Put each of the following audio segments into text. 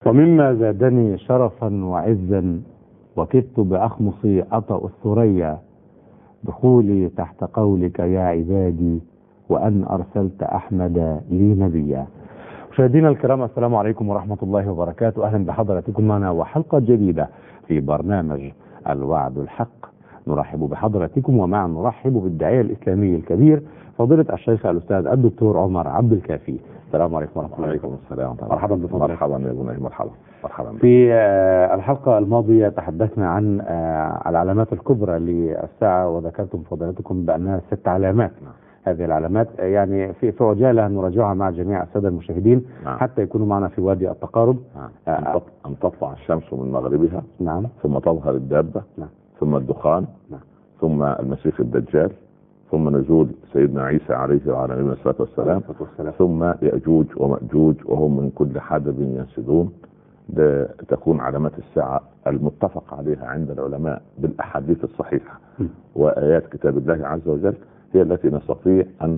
ومما زادني شرفا وعزا وكدت بأخمصي أطأ الثريا دخولي تحت قولك يا عبادي وأن أرسلت أحمد لي نبيا. مشاهدينا الكرام، السلام عليكم ورحمة الله وبركاته. أهلا بحضراتكم معنا وحلقة جديدة في برنامج الوعد الحق. نرحب بحضراتكم ومعا نرحب بالداعية الإسلامي الكبير فضيلة الشيخ الأستاذ الدكتور عمر عبد الكافي. السلام عليكم ورحمة الله. وعليكم السلام. مرحبا بفضلك. مرحبا يا ابني، مرحبا. في الحلقة الماضية تحدثنا عن العلامات الكبرى للساعة، وذكرتم فضيلتكم بأنها 6 علامات. هذه العلامات يعني في عجالة نراجعها مع جميع السادة المشاهدين حتى يكونوا معنا في وادي التقارب. أن تطلع الشمس من مغربها، نعم، ثم تظهر الدابة، نعم، ثم الدخان، نعم، ثم المسيح الدجال، ثم نزول سيدنا عيسى عليه وعلى نبينا الصلاة والسلام، ثم يأجوج ومأجوج وهم من كل حدب ينسدون. تكون علامات الساعة المتفق عليها عند العلماء بالأحاديث الصحيحة وآيات كتاب الله عز وجل، هي التي نستطيع أن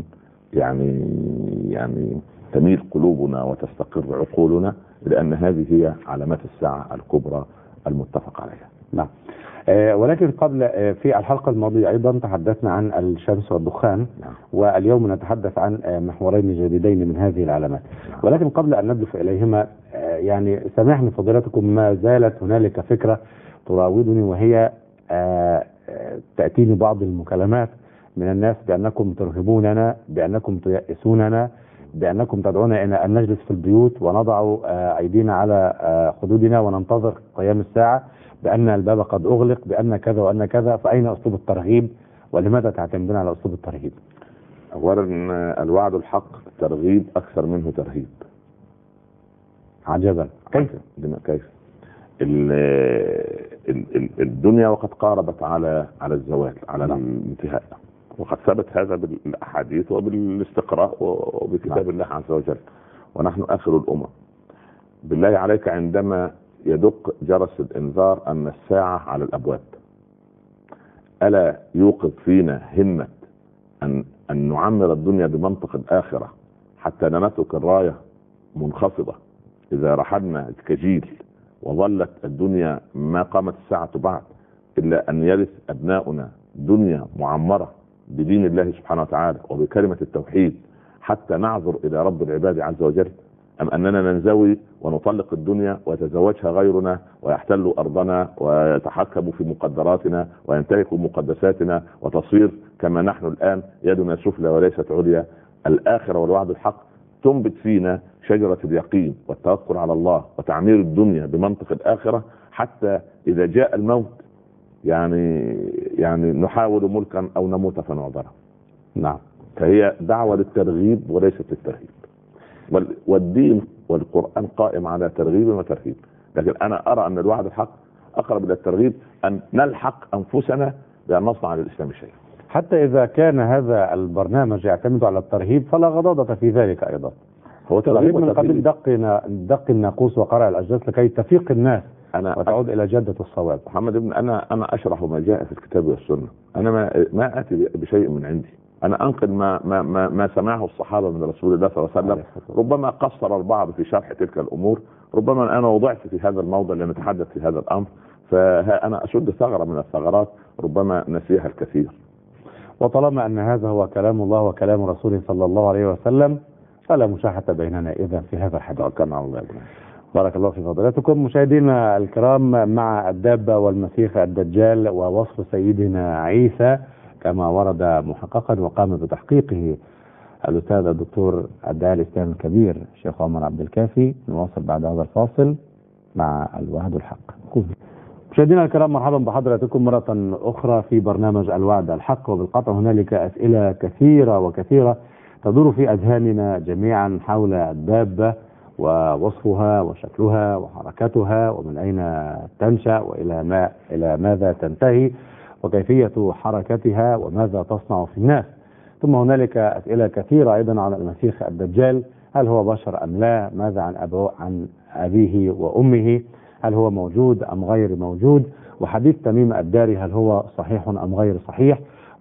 يعني تميل قلوبنا وتستقر عقولنا، لأن هذه هي علامات الساعة الكبرى المتفق عليها. نعم. ولكن قبل في الحلقة الماضية أيضا تحدثنا عن الشمس والدخان. نعم. واليوم نتحدث عن محورين جديدين من هذه العلامات. نعم. ولكن قبل أن ندخل إليهما يعني سامحني فضيلتكم، ما زالت هنالك فكرة تراودني، وهي تأتيني بعض المكالمات من الناس بأنكم ترهبوننا، بأنكم تيأسوننا، بأنكم تدعونا إلى أن نجلس في البيوت ونضع أيدينا على خدودنا وننتظر قيام الساعة، بأن الباب قد أغلق، بأن كذا وأن كذا. فأين أسلوب الترغيب، ولماذا تعتمدون على أسلوب الترهيب؟ أولا الوعد الحق ترغيب أكثر منه ترهيب. عجبا. كيف؟ الدنيا وقد قاربت على الزوال، على الانتهاء، وقد ثبت هذا بالأحاديث وبالاستقراء وبكتاب الله عز وجل، ونحن آخر الأمم. بالله عليك عندما يدق جرس الإنذار أن الساعة على الأبواب، ألا يوقظ فينا همة أن نعمر الدنيا بمنطق الآخرة حتى لا نترك الراية منخفضة إذا رحلنا كجيل وظلت الدنيا ما قامت الساعة بعد إلا أن يرث أبناؤنا دنيا معمرة بدين الله سبحانه وتعالى وبكلمة التوحيد حتى نعذر إلى رب العباد عز وجل، أم أننا ننزوي ونطلق الدنيا ويتزوجها غيرنا ويحتلوا أرضنا ويتحكموا في مقدراتنا وينتهكوا مقدساتنا وتصير كما نحن الآن يدنا سفلى وليست عليا؟ الآخرة والوعد الحق تنبت فينا شجرة اليقين والتوكل على الله وتعمير الدنيا بمنطق الآخرة، حتى إذا جاء الموت يعني نحاول ملكا أو نموت فنعذره. نعم. فهي دعوة للترغيب وليست للترهيب، والدين والقرآن قائم على ترغيب وترهيب، لكن أنا أرى أن الوعد الحق أقرب إلى الترغيب، أن نلحق أنفسنا بأن نصنع للإسلام شيء. حتى إذا كان هذا البرنامج يعتمد على الترهيب فلا غضاضة في ذلك أيضا. هو ترغيب من قبل دق الناقوس وقرع الأجداث لكي تفيق الناس وتعود إلى جدة الصواب. محمد ابن أنا أشرح ما جاء في الكتاب والسنة. أنا ما آتي بشيء من عندي، أنا أنقل ما سمعه الصحابة من رسول الله صلى الله عليه وسلم. ربما قصر البعض في شرح تلك الأمور، ربما أنا وضعت في هذا الموضع لنتحدث في هذا الأمر، فأنا أشد ثغرة من الثغرات ربما نسيها الكثير. وطالما أن هذا هو كلام الله وكلام رسوله صلى الله عليه وسلم فلا مشاحة بيننا إذن في هذا الحديث. بارك الله في فضيلتكم. مشاهدينا الكرام، مع الدابة والمسيح الدجال ووصف سيدنا عيسى كما ورد محققا وقام بتحقيقه الأستاذ الدكتور الداعية الإسلامي الكبير الشيخ عمر عبد الكافي. نواصل بعد هذا الفاصل مع الوعد الحق. مشاهدينا الكرام، مرحبا بحضراتكم مرة أخرى في برنامج الوعد الحق. وبالقطع هنالك أسئلة كثيرة تدور في أذهاننا جميعا حول الدابة ووصفها وشكلها وحركتها ومن أين تنشأ إلى ماذا تنتهي وكيفية حركتها وماذا تصنع في الناس. ثم هنالك أسئلة كثيرة أيضا عن المسيح الدجال، هل هو بشر أم لا؟ ماذا عن أبيه وأمه؟ هل هو موجود أم غير موجود؟ وحديث تميم الداري هل هو صحيح أم غير صحيح؟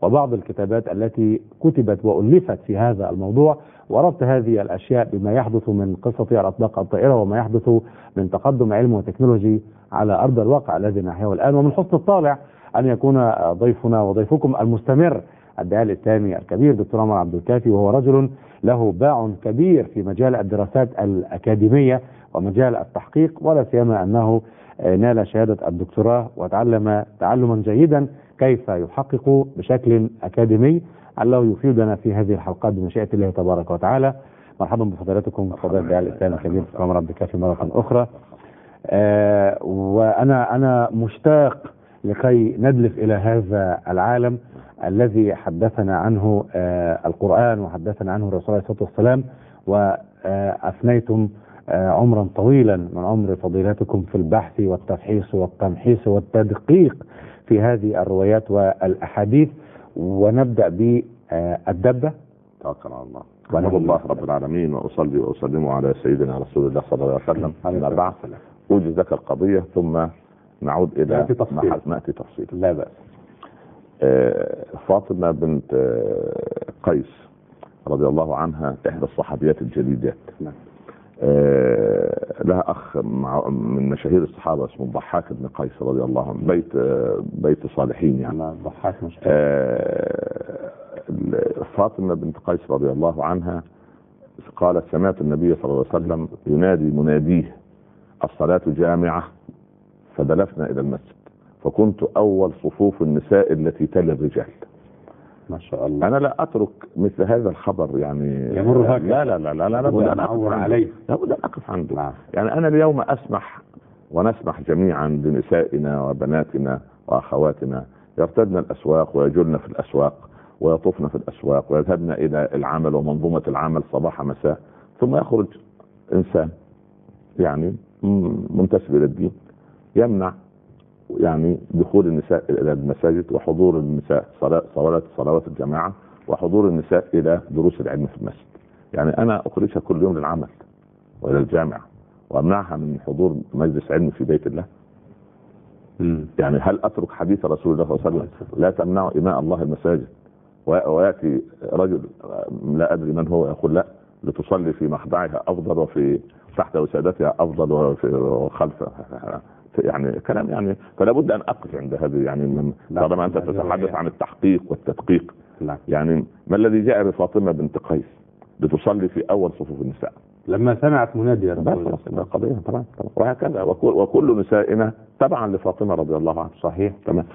وبعض الكتابات التي كتبت وألفت في هذا الموضوع، وربط هذه الأشياء بما يحدث من قصة الأطباق الطائرة وما يحدث من تقدم علم وتكنولوجي على أرض الواقع الذي نحياه الآن. ومن حسن الطالع أن يكون ضيفنا وضيفكم المستمر الداعية الإسلامي الكبير دكتور عمر عبد الكافي، وهو رجل له باع كبير في مجال الدراسات الأكاديمية ومجال التحقيق، ولا سيما أنه نال شهادة الدكتوراه وتعلم تعلما جيدا كيف يحقق بشكل أكاديمي، علّه يفيدنا في هذه الحلقات بمشيئة الله تبارك وتعالى. مرحبا بفضيلتكم فضيلة الداعية الإسلامي الكبير دكتور عمر عبد الكافي مرة أخرى. وأنا مشتاق لكي ندلف إلى هذا العالم الذي حدثنا عنه القرآن وحدثنا عنه الرسول عليه الصلاة والسلام، وأفنيتم عمرا طويلا من عمر فضيلتكم في البحث والتفحيص والتمحيص والتدقيق في هذه الروايات والأحاديث. ونبدأ بالدبة. توكل على الله. ونحمد الله رب العالمين وأصلي وأسلم على سيدنا رسول الله صلى الله عليه وسلم. أما بعد أوجز لك القضية ثم نعود إلى نأتي تفصيل. لا بأس. فاطمة بنت قيس رضي الله عنها إحدى الصحابيات الجليلات. لها أخ من مشاهير الصحابة اسمه الضحاك بن قيس رضي الله عنه، بيت صالحين يعني. الضحاك فاطمة بنت قيس رضي الله عنها قالت: سمعت النبي صلى الله عليه وسلم ينادي مناديه: الصلاة جامعة، فدلفنا إلى المسجد، فكنت أول صفوف النساء التي تلي الرجال. ما شاء الله. أنا لا أترك مثل هذا الخبر يعني يمر هكذا. لا لابد أن أعور عليه، لابد أن أقف عنده. يعني أنا اليوم أسمح ونسمح جميعا لنسائنا وبناتنا وأخواتنا يرتدن الأسواق ويجلن في الأسواق ويطوفن في الأسواق ويذهبن إلى العمل ومنظومة العمل صباح مساء، ثم يخرج إنسان يعني منتسب إلى الدين يمنع يعني دخول النساء إلى المساجد وحضور النساء صلوات الجماعة وحضور النساء إلى دروس العلم في المسجد. يعني أنا أخرجها كل يوم للعمل وإلى الجامعة وأمنعها من حضور مجلس علم في بيت الله. يعني هل أترك حديث رسول الله صلى الله عليه وسلم: لا تمنعوا إماء الله المساجد، ويأتي رجل لا أدري من هو يقول: لا، لتصلي في مخدعها أفضل وفي تحت وسادتها أفضل وخلفها. يعني كلام يعني. فلا بد أن أقف عند هذه يعني طالما أنت تتحدث عن التحقيق والتدقيق. يعني ما الذي جاء بفاطمة بنت قيس لتصلي في أول صفوف النساء لما سمعت منادي رسول الله؟ قضية طبعا. وهكذا وكل نسائنا تبعا لفاطمة رضي الله عنها. صحيح. تمام.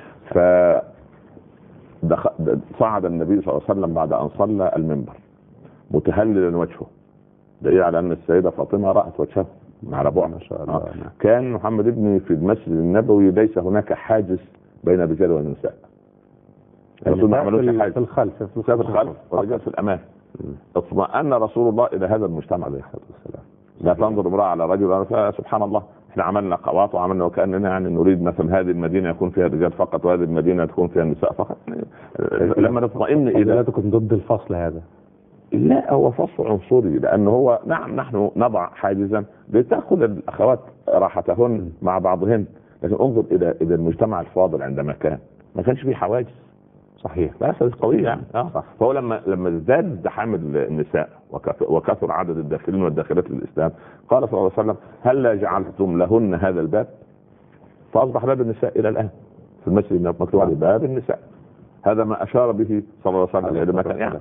صعد النبي صلى الله عليه وسلم بعد أن صلى المنبر متهللا وجهه، دليل على أن السيدة فاطمة رأت وجهه على بعد. ما شاء الله. كان محمد ابني في المسجد النبوي ليس هناك حاجز بين الرجال والنساء. الرسول ما عملوش حاجز. في الخلف والرجال في الأمام. اطمأن رسول الله إلى هذا المجتمع عليه الصلاة والسلام. لا تنظر امرأة على رجل. سبحان الله، احنا عملنا قواط وعملنا وكأننا يعني نريد مثلا هذه المدينة يكون فيها الرجال فقط وهذه المدينة تكون فيها النساء فقط. لما نطمئن إلى ضد الفصل هذا. لا، هو فصل عنصري، لأنه هو نعم نحن نضع حاجزا لتأخذ الأخوات راحتهن مع بعضهن، لكن انظر إلى المجتمع الفاضل عندما ما كانش فيه حواجز. صحيح. بس قوية يعني. فهو لما ازداد ازدحام النساء وكثر عدد الداخلين والداخلات للإسلام، قال صلى الله عليه وسلم: هل جعلتم لهن هذا الباب؟ فأصبح باب النساء إلى الآن في المسجد مكتوب عليه باب النساء. هذا ما أشار به صلى الله عليه وسلم إلى مكان يعني.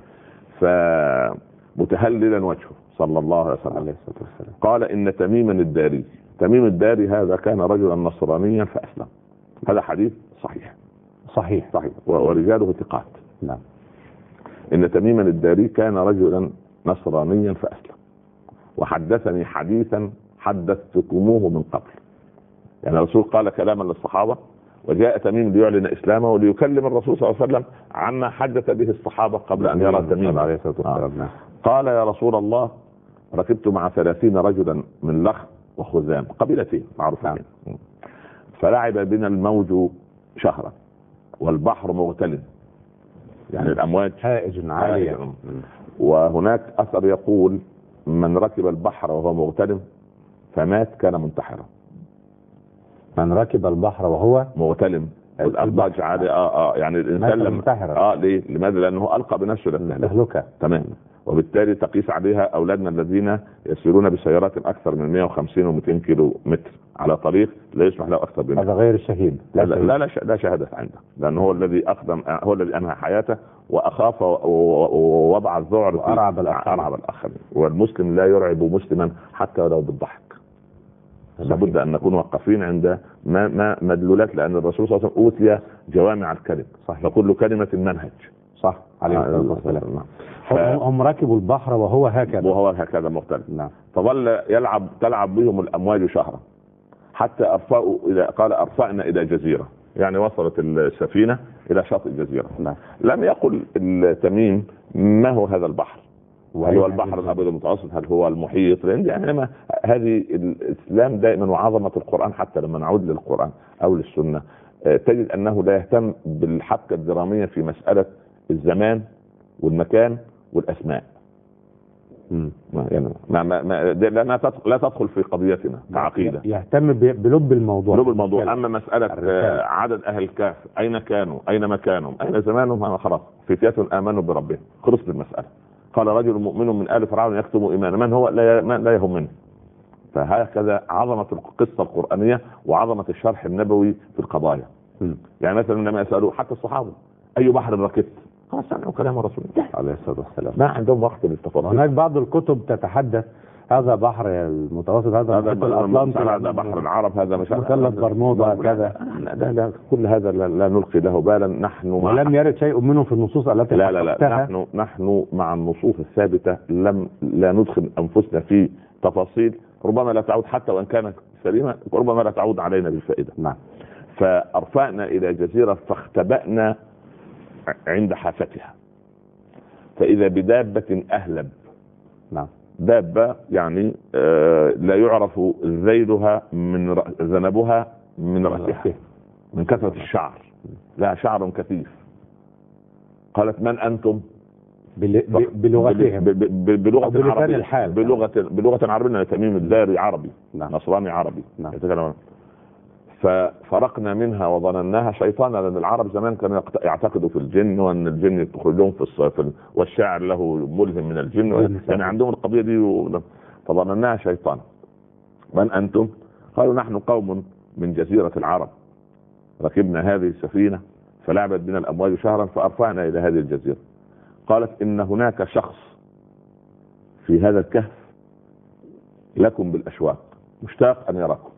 فمتهللا وجهه صلى الله عليه وسلم قال: إن تميم الداري هذا كان رجلا نصرانيا فأسلم. هذا حديث صحيح ورجاله ثقات. نعم. إن تميم الداري كان رجلا نصرانيا فأسلم، وحدثني حديثا حدثتكموه من قبل. يعني الرسول قال كلاما للصحابة، وجاء تميم ليعلن إسلامه وليكلم الرسول صلى الله عليه وسلم عما حدث به الصحابة قبل أن يرى تميم عليه الصلاة والسلام. قال: يا رسول الله، ركبت مع 30 رجلا من لخ وخزام، قبيلتين معروفين، فلعب بنا الموج شهرا والبحر مغتلم، يعني الأمواج هائج عالية. وهناك أثر يقول: من ركب البحر وهو مغتلم فمات كان منتحرا. من ركب البحر وهو مغتلم الأضلاج عالية. يعني الإنسان لما ليه؟ لماذا؟ لأنه ألقى بنفسه للتهلكة تمام. وبالتالي تقيس عليها أولادنا الذين يسيرون بسيارات أكثر من 150 و200 كيلو متر على طريق لا يسمح له أكثر منه. هذا غير الشهيد. لا شهادة عنده، لأنه هو الذي أقدم، هو الذي أنهى حياته وأخاف ووضع الذعر وأرعب الآخرين. والمسلم لا يرعب مسلما حتى ولو بالضحك. لابد أن نكون وقفين عند ما مدلولات، لأن الرسول صلى الله عليه وسلم أوتي جوامع الكلم، فكل كلمة منهج. صح عليه الصلاة والسلام. هم ركبوا البحر وهو هكذا مختلف. نعم. فظل تلعب بهم الأمواج شهرا حتى قال أرفعنا إلى جزيرة، يعني وصلت السفينة إلى شاطئ الجزيرة. نعم. لم يقل التميم ما هو هذا البحر، هل هو البحر الأبيض المتوسط، هل هو المحيط، يعني هذه الإسلام دائما وعظمة القرآن. حتى لما نعود للقرآن أو للسنة تجد أنه لا يهتم بالحبكة الدرامية في مسألة الزمان والمكان والأسماء. يعني لا تدخل في قضيتنا كعقيدة. يهتم بلب الموضوع. أما مسألة عدد أهل الكهف، أين كانوا، أين مكانهم، أين زمانهم، أنا خلاص فتية آمنوا بربهم، خلصت المسألة. قال رجل مؤمن من آل فرعون يكتم إيمانه، من هو لا يهمني. فهكذا عظمة القصة القرآنية وعظمة الشرح النبوي في القضايا. يعني مثلا لما يسألوا حتى الصحابة أي بحر ركبت، خلاص سمعوا كلام الرسول عليه الصلاة والسلام، ما عندهم وقت للتفاصيل. هناك بعض الكتب تتحدث هذا بحر المتوسط، هذا الأطلنطي، هذا بحر العرب، هذا مثلث برمودا كذا. لا كل هذا لا نلقي له بالا. نحن ولم يرد شيء منه في النصوص التي لا نحن مع النصوص الثابتة لا ندخل أنفسنا في تفاصيل ربما لا تعود حتى وإن كانت سليمة، ربما لا تعود علينا بالفائدة. نعم. فأرفعنا إلى جزيرة فاختبأنا عند حافتها فإذا بدابة أهلب. نعم. دابة يعني لا يعرف ذيلها من ذنبها من رأسها من كثرة الشعر، لا شعر كثيف. قالت من أنتم؟ بلغتهم، بلغة عربية، بلغة عربية. تميم الداري عربي. نعم. نصراني عربي. نعم. يتكلم. ففرقنا منها وظنناها شيطانا، لأن العرب زمان كانوا يعتقدوا في الجن وأن الجن يدخل لهم في الصيف، والشاعر له ملهم من الجن، يعني عندهم القضية دي. فظنناها شيطانا. من أنتم؟ قالوا نحن قوم من جزيرة العرب ركبنا هذه السفينة فلعبت بنا الأمواج شهرا فأرفعنا إلى هذه الجزيرة. قالت إن هناك شخص في هذا الكهف لكم بالأشواق مشتاق أن يراكم.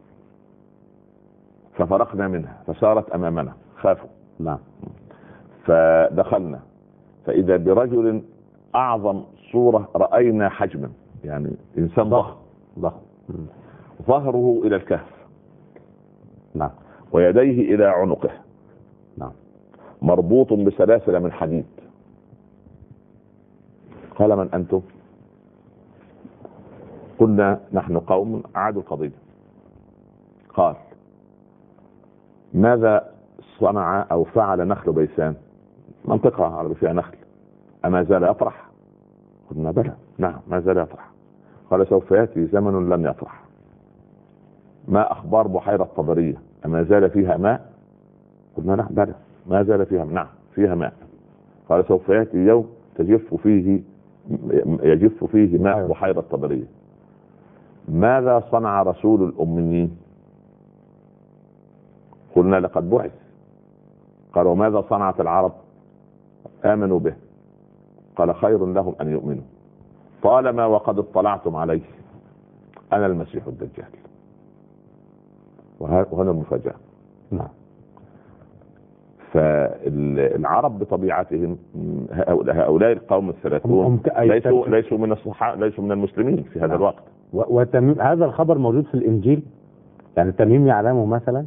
ففرقنا منها فسارت أمامنا، خافوا. نعم. فدخلنا فإذا برجل أعظم صورة رأينا حجما، يعني إنسان ضخم ظهره إلى الكهف. نعم. ويديه إلى عنقه. نعم. مربوط بسلاسل من حديد. قال من أنتم؟ قلنا نحن قوم أعادوا القضية. قال ماذا صنع أو فعل نخل بيسان؟ منطقة عربية فيها نخل، أما زال يطرح؟ قلنا بلى، نعم ما زال يطرح. قال سوف يأتي زمن لن يطرح. ما أخبار بحيرة طبرية؟ أما زال فيها ماء؟ قلنا نعم بلى ما زال فيها، نعم فيها ماء. قال سوف يأتي يوم يجف فيه ماء بحيرة طبرية. ماذا صنع رسول الأميين؟ قلنا لقد بعث. قال وماذا صنعت العرب؟ آمنوا به. قال خير لهم أن يؤمنوا طالما وقد اطلعتم عليه أنا المسيح الدجال. وهنا المفاجأة. نعم. فالعرب بطبيعتهم هؤلاء القوم الثلاثون ليسوا من الصحابة، ليسوا من المسلمين في هذا الوقت. وتميم هذا الخبر موجود في الإنجيل، يعني تميم يعلمه مثلا.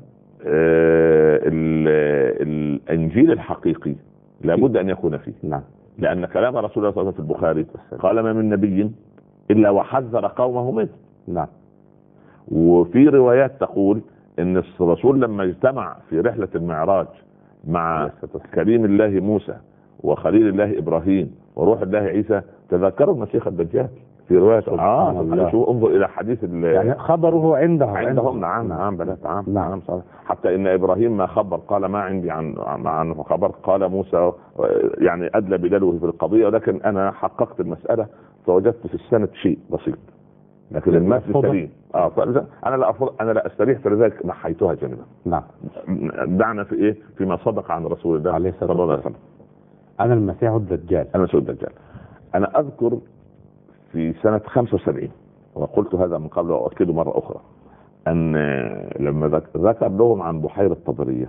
الإنجيل الحقيقي لابد أن يكون فيه. نعم. لأن كلام رسول الله صلى الله عليه وسلم في البخاري قال ما من نبي إلا وحذر قومه منه. نعم. وفي روايات تقول إن الرسول لما اجتمع في رحلة المعراج مع كريم الله موسى وخليل الله إبراهيم وروح الله عيسى تذكروا المسيح الدجال في روايه سبحان الله. شو انظر الى حديث يعني خبره عندهم. نعم بلى نعم صحيح. حتى ان ابراهيم ما خبر قال ما عندي عن خبر، قال موسى يعني ادلى بدلوه في القضيه، ولكن انا حققت المساله فوجدت في السند شيء بسيط لكن المثل سليم. انا لا استريح، فلذلك نحيتها جانبا. نعم. دعنا في ايه؟ فيما صدق عن رسول الله عليه الصلاه والسلام. انا المسيح الدجال. انا اذكر في سنه 75 وقلت هذا من قبل واؤكده مره اخرى، ان لما ذكر لهم عن بحيره طبريه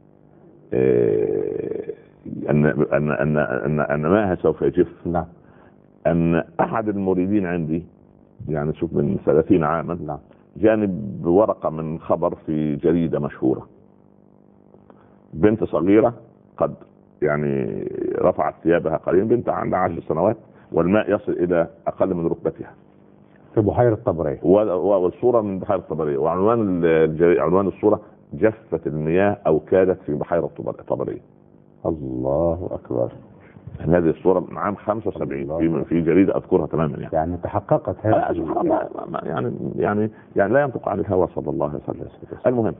ان ماءها سوف يجف. نعم. ان احد المريدين عندي، يعني شوف من 30 عاما، نعم، جانب بورقه من خبر في جريده مشهوره، بنت صغيره قد يعني رفعت ثيابها قليلا، بنت عندها 10 سنوات، والماء يصل الى اقل من ركبتها في بحيره طبريه، والصوره من بحيره طبريه، وعنوان الصوره جفت المياه او كادت في بحيره طبريه. الله اكبر. هذه الصوره من عام 75 في جريده اذكرها تماما. يعني تحققت هذه يعني لا ينطق عن الهوى صلى الله عليه وسلم. المهم،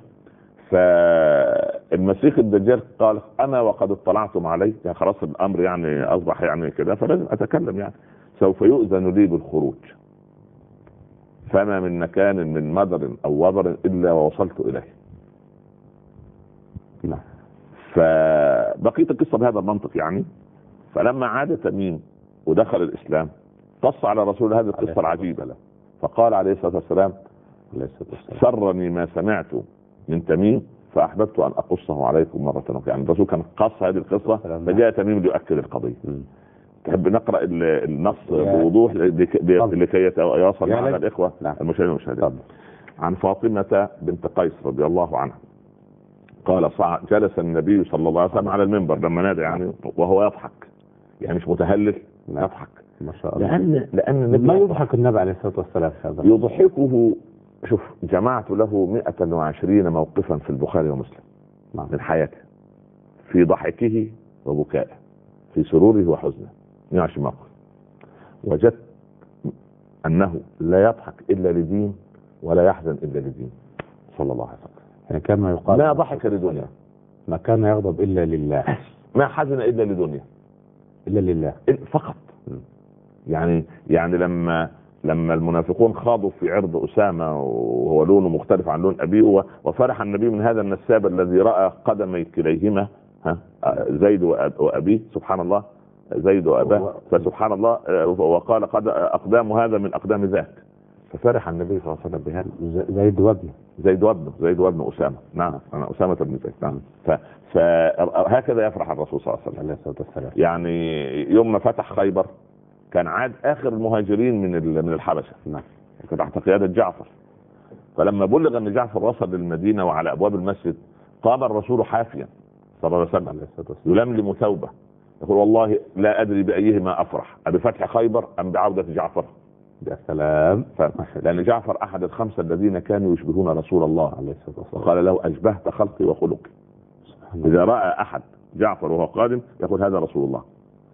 فالمسيح الدجال قال انا وقد اطلعتم عليه، يعني خلاص الامر يعني اصبح يعني كده، فلازم اتكلم. يعني سوف يؤذن لي بالخروج، فما من مكان من مدر او وبر الا ووصلت اليه. نعم. فبقيت القصه بهذا المنطق يعني. فلما عاد تميم ودخل الاسلام قص على رسول هذه القصه العجيبه له، فقال عليه الصلاه والسلام سرني ما سمعت من تميم فاحببت ان اقصه عليكم مره اخرى. يعني الرسول كان قص هذه القصه فجاء تميم ليؤكد القضيه. تحب نقرا النص بوضوح لكي يتواصل مع الاخوه المشاهدين والمشاهدات. عن فاطمه بنت قيس رضي الله عنها قال جلس النبي صلى الله عليه وسلم على المنبر لما نادى، يعني وهو يضحك، يعني مش متهلل، يضحك ما شاء الله. لان ما يضحك النبي عليه الصلاه والسلام هذا يضحكه. شوف، جمعت له 120 موقفا في البخاري ومسلم من حياته، في ضحكه وبكائه، في سروره وحزنه، 120 موقف. وجدت انه لا يضحك الا لدين ولا يحزن الا لدين صلى الله عليه وسلم. يعني كما يقال ما ضحك لدنيا، ما كان يغضب الا لله، ما حزن الا لدنيا، الا لله فقط. يعني لما المنافقون خاضوا في عرض اسامه وهو لونه مختلف عن لون ابيه، وفرح النبي من هذا النساب الذي راى قدمي كليهما زيد وابيه، سبحان الله، زيد واباه، فسبحان الله، وقال قد اقدام هذا من اقدام ذاك، ففرح النبي صلى الله عليه وسلم بهذا. زيد وابن اسامه. نعم، انا اسامه بن زيد. نعم. فهكذا يفرح الرسول صلى الله عليه وسلم. يعني يوم ما فتح خيبر كان عاد اخر المهاجرين من الحبشه، نعم، كان تحت قياده جعفر. فلما بلغ ان جعفر وصل للمدينه وعلى ابواب المسجد قام الرسول حافيا صلى الله عليه وسلم يلملم ثوبه يقول والله لا ادري بايهما افرح، ابفتح خيبر ام بعوده جعفر. يا سلام. لان جعفر احد الخمسه الذين كانوا يشبهون رسول الله عليه الصلاه والسلام، وقال له اشبهت خلقي وخلقي. اذا راى احد جعفر وهو قادم يقول هذا رسول الله.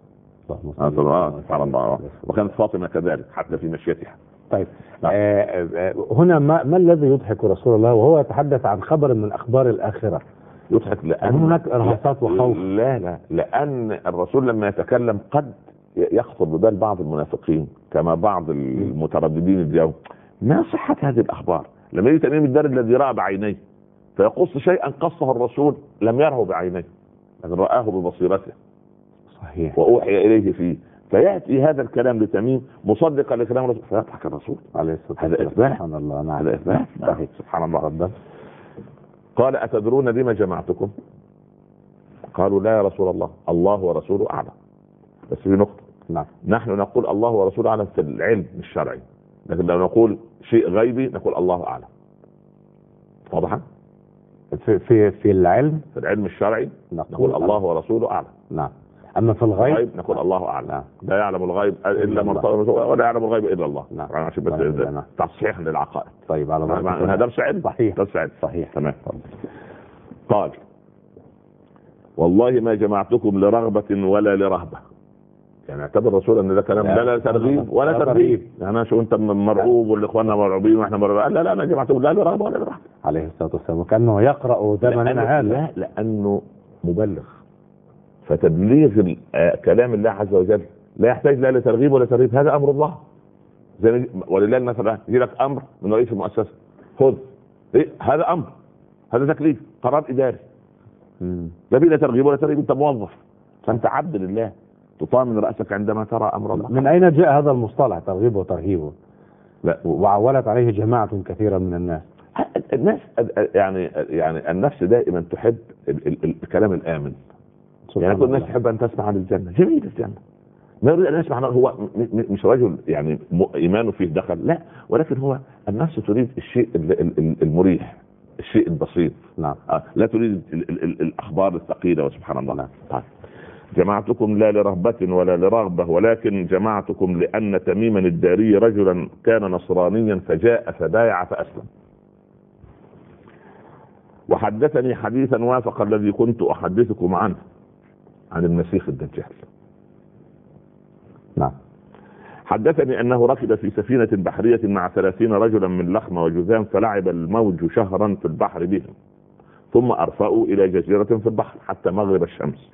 سبحان الله. وكانت فاطمه كذلك حتى في مشيتها. طيب، هنا ما الذي يضحك رسول الله وهو يتحدث عن خبر من اخبار الاخره؟ يضحك لان هناك ارهاصات وخوف. لا، لان الرسول لما يتكلم قد يخطر ببال بعض المنافقين كما بعض المترددين اليوم ما صحة هذه الأخبار. لما يجي تميم الداري الذي رأى بعينيه فيقص شيئا قصه الرسول لم يره بعينيه لكن رآه ببصيرته، صحيح، وأوحي إليه فيه، فيأتي هذا الكلام لتميم مصدقا لكلام الرسول فيضحك الرسول عليه الصلاة والسلام. هذا إثبات. سبحان الله. نعم، هذا إثبات. صحيح. سبحان الله. قال أتدرون لما جمعتكم؟ قالوا لا يا رسول الله، الله ورسوله أعلم. بس في نقطة، نعم، نحن نقول الله ورسوله أعلم في العلم الشرعي، لكن لو نقول شيء غيبي نقول الله أعلم. واضحة؟ في العلم، في العلم الشرعي نقول الله ورسوله أعلم. نعم. أما في الغيب نقول الله أعلم. لا يعلم الغيب إلا من ارتضى ولا يعلم الغيب إلا الله. نعم. عشان بس تصحيح للعقائد. طيب، على هذا درس علم. صحيح. درس علم. صحيح. تمام. قال والله ما جمعتكم لرغبة ولا لرهبة. يعني اعتبر الرسول ان ده كلام لا ترغيب ولا ترهيب. يعني انا شو انت مرعوب والاخواننا مرعوبين واحنا مرعوبين؟ لا انا جماعه لا رغبه ولا رهبه عليه الصلاه والسلام، وكانه يقرا زمننا هذا. لا لانه مبلغ، فتبليغ كلام الله عز وجل لا يحتاج لا لترغيب ولا ترهيب، هذا امر الله. زي ولله مثلا يجي لك امر من رئيس المؤسسه، خذ هذا امر، هذا تكليف، قرار اداري، لا فيه لا ترغيب ولا ترهيب، انت موظف، فانت عبد لله تطامن راسك عندما ترى امر الله. من اين جاء هذا المصطلح ترغيب وترهيب؟ لا وعولت عليه جماعه كثيره من الناس. الناس يعني النفس دائما تحب الكلام الامن. يعني كل الناس تحب ان تسمع عن الجنه، جميل الجنه، ما يريد ان يسمع. هو مش رجل يعني ايمانه فيه دخل، لا، ولكن هو النفس تريد الشيء المريح، الشيء البسيط. نعم. لا تريد الاخبار الثقيله، وسبحان الله. نعم. طيب. جمعتكم لا لرهبة ولا لرغبة، ولكن جمعتكم لأن تميما الداري رجلا كان نصرانيا فجاء فبايع فأسلم، وحدثني حديثا وافق الذي كنت أحدثكم عنه عن المسيح الدجال. نعم. حدثني أنه ركب في سفينة بحرية مع 30 رجلا من لخمة وجذام، فلعب الموج شهرا في البحر بهم، ثم أرفأوا إلى جزيرة في البحر حتى مغرب الشمس،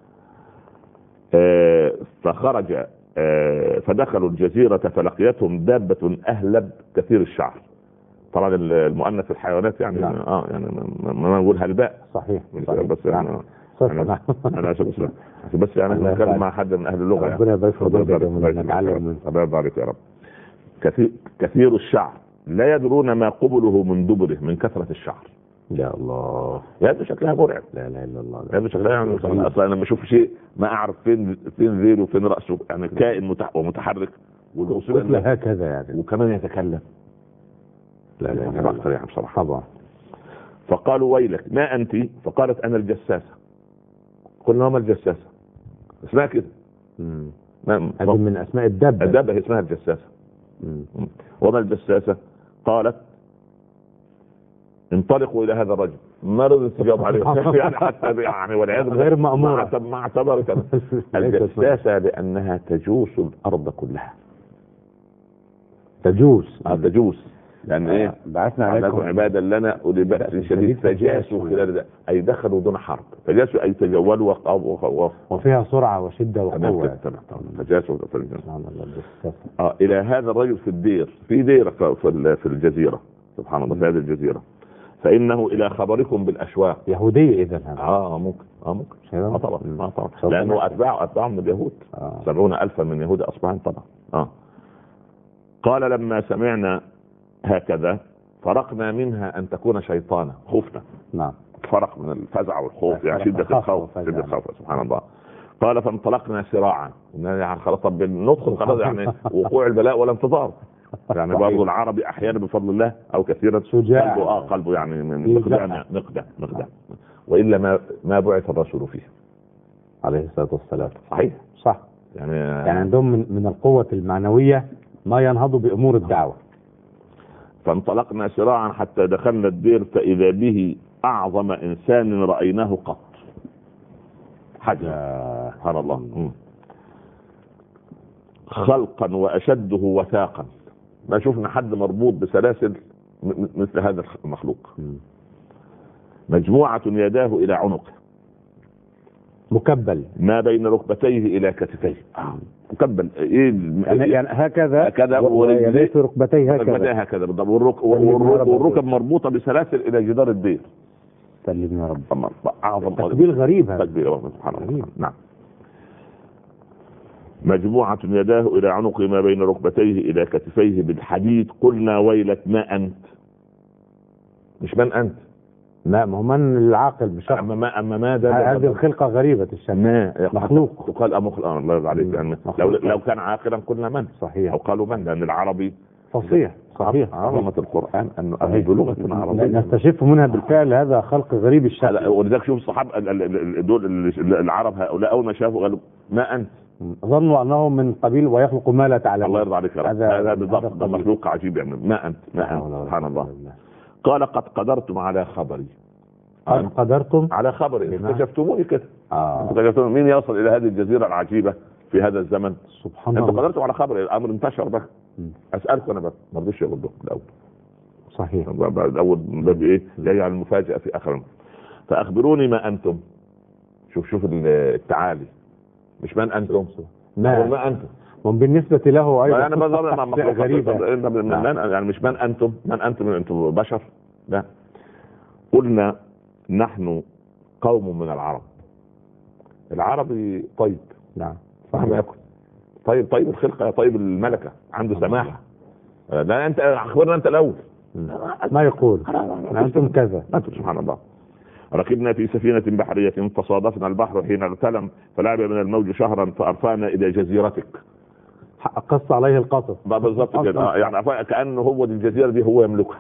فخرج فدخلوا الجزيرة فلقيتهم دابة أهلب كثير الشعر. طبعا المؤنث الحيوانات يعني يعني ما نقول هلباء. صحيح. بس يعني انا بس يعني نتكلم مع حد من اهل اللغه. ربنا يبارك فيك ونتعلم منه. الله يبارك يا رب. كثير الشعر لا يدرون ما قبله من دبره من كثرة الشعر. يا الله، هذا شكلها مرعب. لا اله الا الله. هذا شكلها يعني اصلا لما اشوف شيء ما اعرف فين ذيله وفين راسه، يعني كائن ومتحرك والوصول هكذا يعني، وكمان يتكلم. لا اكثر يعني بصراحه. طبعا. فقالوا ويلك ما انت؟ فقالت انا الجساسه. قلنا ما الجساسه؟ اسمها كده. هذه من اسماء الدابه. الدابه اسمها الجساسه. وما الجساسه؟ قالت انطلقوا الى هذا الرجل. ما رضيت تجاوب عليه يعني حتى يعني والعياذ بالله غير مأمورة. ما اعتبرت الجساسة لأنها تجوس الأرض كلها. تجوس. تجوس لأن إيه؟ بعثنا عليكم عبادا لنا أولي بأس شديد فجاسوا خلال ده، أي دخلوا دون حرب. فجاسوا أي تجولوا وفيها سرعة وشدة وقوة. فجاسوا إلى هذا الرجل في الدير، في دير في الجزيرة، سبحان الله، في هذه الجزيرة، فإنه إلى خبركم بالأشواق. يهودية إذن ممكن طبعا لأنه أتباع من اليهود. 70,000 من يهود أصبحان طبعا. قال لما سمعنا هكذا فرقنا منها أن تكون شيطانا. خوفنا. نعم. فرق من الفزع والخوف، يعني شدة الخوف. سبحان الله. قال فانطلقنا سراعا، يعني خلاص طب ندخل خلاص، يعني وقوع البلاء والانتظار. يعني برضو العربي احيانا بفضل الله او كثيرا شجاع، قلبه يعني من نقدة والا ما بعث الرسول فيه عليه الصلاه والسلام. صحيح صح. يعني عندهم من القوة المعنوية ما ينهض بامور الدعوة. فانطلقنا سراعا حتى دخلنا الدير فاذا به اعظم انسان رايناه قط. حاجة سبحان الله، خلقا واشده وثاقا. ما شفنا حد مربوط بسلاسل مثل هذا المخلوق. مجموعة يداه إلى عنقه، مكبل ما بين ركبتيه إلى كتفيه. مكبل يعني هكذا ويديه ركبتيه هكذا بالضبط، والركب مربوطة بسلاسل إلى جدار الدير. سلمنا يا رب. أعظم تكبير غريب هذا. تكبير سبحان الله. نعم. مجموعة يداه إلى عنقه ما بين ركبتيه إلى كتفيه بالحديد. قلنا ويلك ما أنت؟ مش من أنت، لا، ما هو من العاقل بشخص. أما ما ده هذه الخلقة غريبة الشمال. مخلوق. تقال الله يرضى عليك. يعني لو كان عاقلا قلنا من. صحيح. أو قالوا من، لأن العربي فصيح. صحيح. عظمة القرآن أنه بلغة عربية نستشف منها بالفعل هذا خلق غريب الشكل. ولذلك شوف الصحابة دول العرب هؤلاء أول ما شافوا قالوا ما أنت؟ ظنوا أنه من قبيل ويخلق ما لا تعلم. الله يرضى عليك. هذا بالضبط مخلوق عجيب. يعني ما أنت سبحان الله. قال قد قدرتم على خبري. قدرتم على خبري، اكتشفتموني كده. اكتشفتموني. مين يصل إلى هذه الجزيرة العجيبة في هذا الزمن. سبحان انتوا الله. قدرتوا على خبر الامر انتشر بقى. اسالكم انا بقى ما رضيش يردوا الاول. صحيح. الاول من باب ايه؟ يجعل المفاجاه في اخر. فاخبروني ما انتم. شوف التعالي، مش من انتم، ما انتم. وبالنسبة له أيضا أنا بضرب غريبة. يعني مش من أنتم، أنتم بشر. لا، قلنا نحن قوم من العرب. العربي طيب، نعم فهم يأكل طيب الخلقة، طيب الملكة، عنده سماحة. لا أنت أخبرنا أنت الأول. ما يقول أنتم كذا. أنتم سبحان الله. ركبنا في سفينة بحرية فصادفنا البحر حين ارتلم فلعب من الموج شهرا فأرفعنا إلى جزيرتك. قص عليه القصص بالضبط كده. يعني كأنه هو دي الجزيرة دي هو يملكها.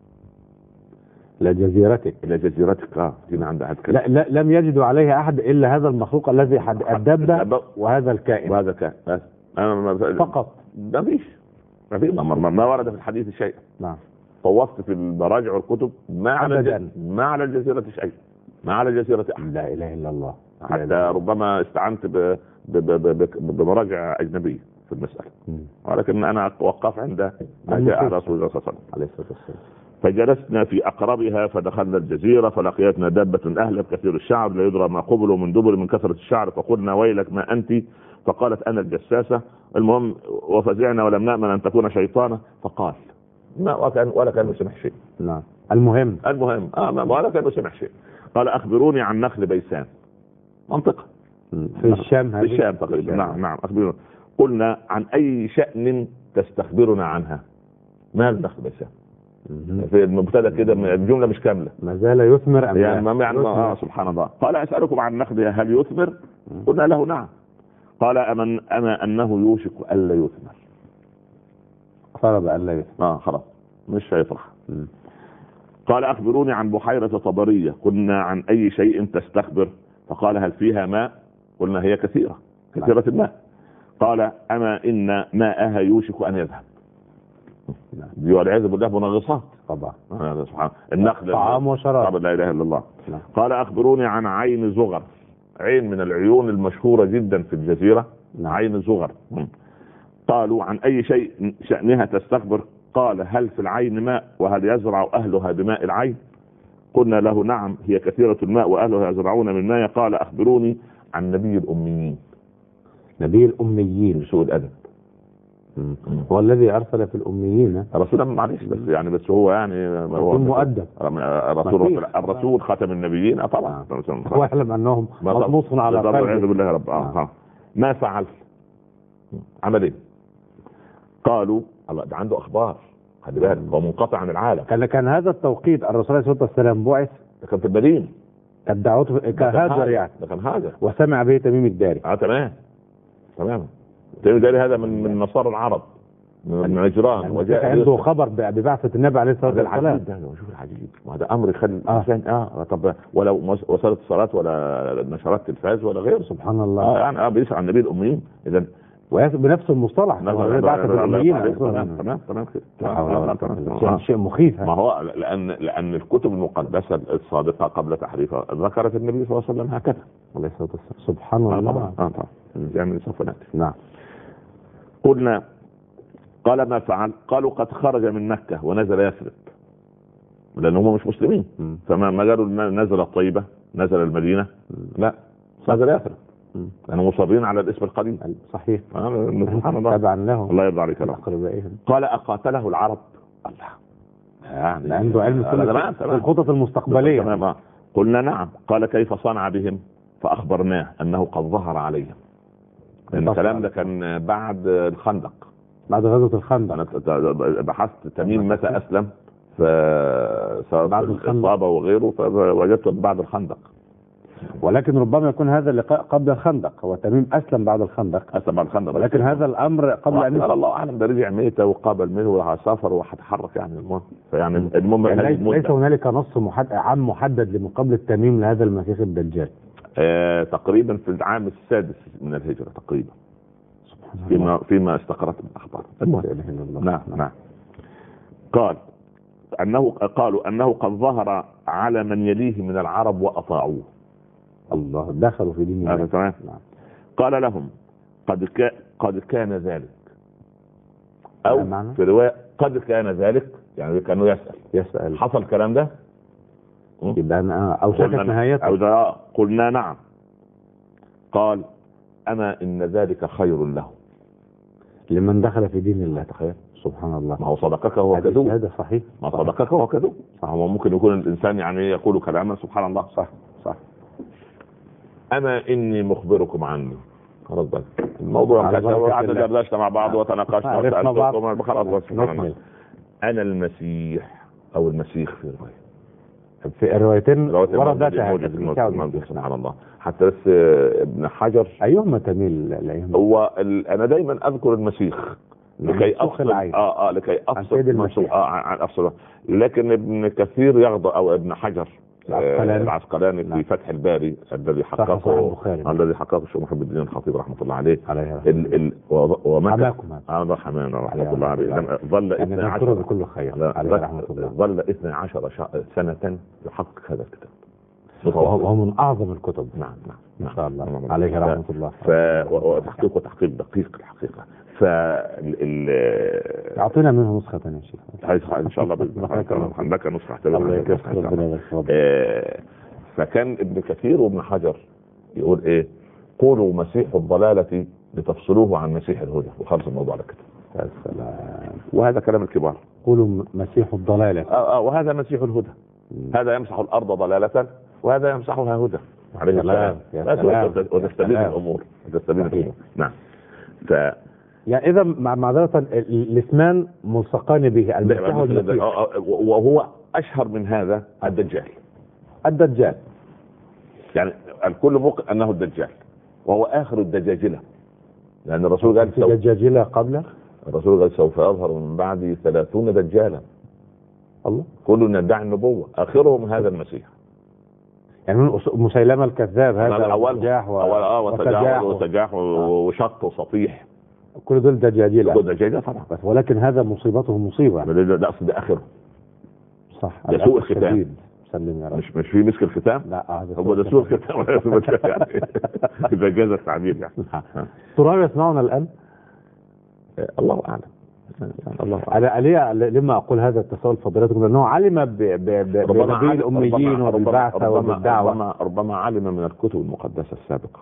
لجزيرتك هنا عند أحد لا لم يجدوا عليها أحد إلا هذا المخلوق الذي الدابة وهذا الكائن بس فقط. ما ورد في الحديث شيء. نعم. طوفت في المراجع والكتب ما على الجزيرة شيء، ما على الجزيرة أحد. لا إله إلا الله. حتى ربما استعنت بمراجع أجنبية في المسألة، ولكن أنا وقف عند ما جاء رسول الله صلى الله عليه وسلم. فجلسنا في أقربها فدخلنا الجزيرة فلقيتنا دابة أهلب كثير الشعر لا يدرى ما قبل من دبر من كثرة الشعر فقلنا ويلك ما أنت؟ فقالت أنا الجساسة. المهم وفزعنا ولم نأمن أن تكون شيطانة. فقال ما ولا كان سمح شيء. نعم. المهم ولا كان سمح شيء. قال أخبروني عن نخل بيسان، منطقة في الشام تقريبا. نعم أخبروني. قلنا عن أي شأن تستخبرنا عنها؟ ما النخل بيسان؟ في المبتدا كده الجمله مش كامله، ما زال يثمر ام يعني سبحان الله. قال اسالكم عن نخلها هل يثمر؟ قلنا له نعم. قال اما انه يوشك الا يثمر. قرب الا يثمر. خلاص مش هيفرح. قال اخبروني عن بحيره طبريه. قلنا عن اي شيء تستخبر؟ فقال هل فيها ماء؟ قلنا هي كثيره الماء. قال اما ان ماءها يوشك ان يذهب. دي والعياذ بالله منغصات طبعا. سبحان النخل طعام وشراب. لا اله الا الله. قال اخبروني عن عين زغر، عين من العيون المشهوره جدا في الجزيره. عين زغر. قالوا عن اي شيء شأنها تستخبر؟ قال هل في العين ماء وهل يزرع اهلها بماء العين؟ قلنا له نعم هي كثيره الماء واهلها يزرعون من ماء. قال اخبروني عن نبي الاميين. نبي الاميين بسوء الادب. هو الذي ارسل في الاميين رسولا، معلش بس هو يعني هو مؤدب. الرسول خاتم النبيين طبعا. هو يعلم انهم مطموس على قلبه. والعياذ بالله رب. ما فعل؟ عمل ايه؟ قالوا الله ده عنده اخبار، خلي بالك هو منقطع عن العالم. كان هذا التوقيت الرسول عليه الصلاه والسلام بعث، كان في المدينه، كانت دعوته كهاجر يعني. ده كان هاجر وسمع به تميم الداري. تمام تميم الداري هذا من نصارى العرب من نجران. وجاء عنده خبر ببعثة النبي عليه الصلاة والسلام. شوف العجيب، وهذا امر يخلي الانسان طب ولو وصلت الصلاة ولا نشرات تلفاز ولا غير. سبحان الله. يعني بيسأل عن النبي الاميين اذا بنفس المصطلح بعثة الاميين. تمام. شيء مخيف. ما هو لان الكتب المقدسة الصادقة قبل تحريفها ذكرت النبي صلى الله عليه وسلم هكذا عليه الصلاة والسلام. سبحان الله. يعني سوف ناتي. نعم. قلنا قال ما فعل؟ قالوا قد خرج من مكة ونزل يثرب، لأن هم مش مسلمين. فما قالوا نزل الطيبة نزل المدينة، لا نزل يثرب لأنهم مصرين على الاسم القديم. صحيح. سبحان الله. تبعا له. الله يرضى عليك. قال أقاتله العرب؟ الله يعني عنده علم في الخطط المستقبلية. قلنا نعم. قال كيف صنع بهم؟ فأخبرناه أنه قد ظهر عليهم. الكلام ده كان بعد الخندق، بعد غزوة الخندق. أنا بحثت تميم متى أسلم بعد الإصابة وغيره، فوجدته بعد الخندق. ولكن ربما يكون هذا اللقاء قبل الخندق. هو تميم أسلم بعد الخندق. ولكن هذا الأمر قبل أن الله أعلم ده رجع ميتة وقابل منه وسافر وهتحرك يعني. المهم يعني ليس هنالك نص عام محدد لمقابلة تميم لهذا المسيح الدجال. تقريبا في العام السادس من الهجرة تقريبا، فيما استقرت الأخبار. نعم. قالوا أنه قد ظهر على من يليه من العرب وأطاعوه. الله، دخلوا في دين الله. تمام. قال لهم قد كان ذلك، او في روايه قد كان ذلك، يعني كانوا يسأل حصل الكلام ده، يبقى او شكت نهايته، قلنا نعم. قال اما ان ذلك خير له لمن دخل في دين الله. تخيل سبحان الله. ما هو صدقك هو كذوب. هذا صحيح. ما صدقك هو كذوب. صح. هو ممكن يكون الانسان يعني يقول كلاما سبحان الله. صح. اما اني مخبركم عني. خلاص بقى الموضوع دردشنا مع بعض وتناقشنا وسالتكم خلاص. انا المسيح او المسيح في الروايتين وردت سبحان الله. حتى بس ابن حجر ايهما تميل الايهما؟ هو انا دايما اذكر المسيح لكي افصل لكي افصل عن افصل. لكن ابن كثير يغضب، او ابن حجر العسقلاني في فتح الباري الذي حققه الشيخ محمد الدين الخطيب رحمه الله عليه ومتى حمانا رحمه الله عليه ظل 12 بكل خير ظل 12 سنة يحقق هذا الكتاب، وهو من اعظم الكتب. نعم ما شاء الله عليه رحمه الله. وتحقيق دقيق الحقيقة. اعطينا منه نسخة ثانية يا شيخ ان شاء الله عندك نسخة. فكان ابن كثير وابن حجر يقول ايه؟ قولوا مسيح الضلالة لتفصلوه عن مسيح الهدى، وخلص الموضوع على كده. وهذا كلام الكبار. قولوا مسيح الضلالة وهذا مسيح الهدى. هذا يمسح الارض ضلالة وهذا يمسحها هدى عليه السلام. وتستبين الامور. نعم. يعني اذا معذرة الاسمان ملصقان به، المسيح والمسيح. وهو اشهر من هذا الدجال. يعني الكل موقع انه الدجال، وهو اخر الدجاجلة، لان الرسول قال دجاجلة قبله. الرسول قال سوف يظهر من بعد 30 دجالا. الله. كل يدعي النبوة، اخرهم هذا المسيح. يعني مسيلمة الكذاب هذا الاول وسجاح وشق وسطيح، كل دول دجاجلة طبعا. بس ولكن هذا مصيبته مصيبة. ده اصل ده اخره. صح. ده سوء الختام. سلم يا رب. مش في مسك الختام. لا هو ده سوء الختام. اذا جاز التعبير يعني. ترى يسمعنا الان؟ الله اعلم. أنا لما أقول هذا التساؤل فضيلتكم لأنه علم بنبي الأميين وبالبعثة وبالدعوة. ربما علم من الكتب المقدسة السابقة.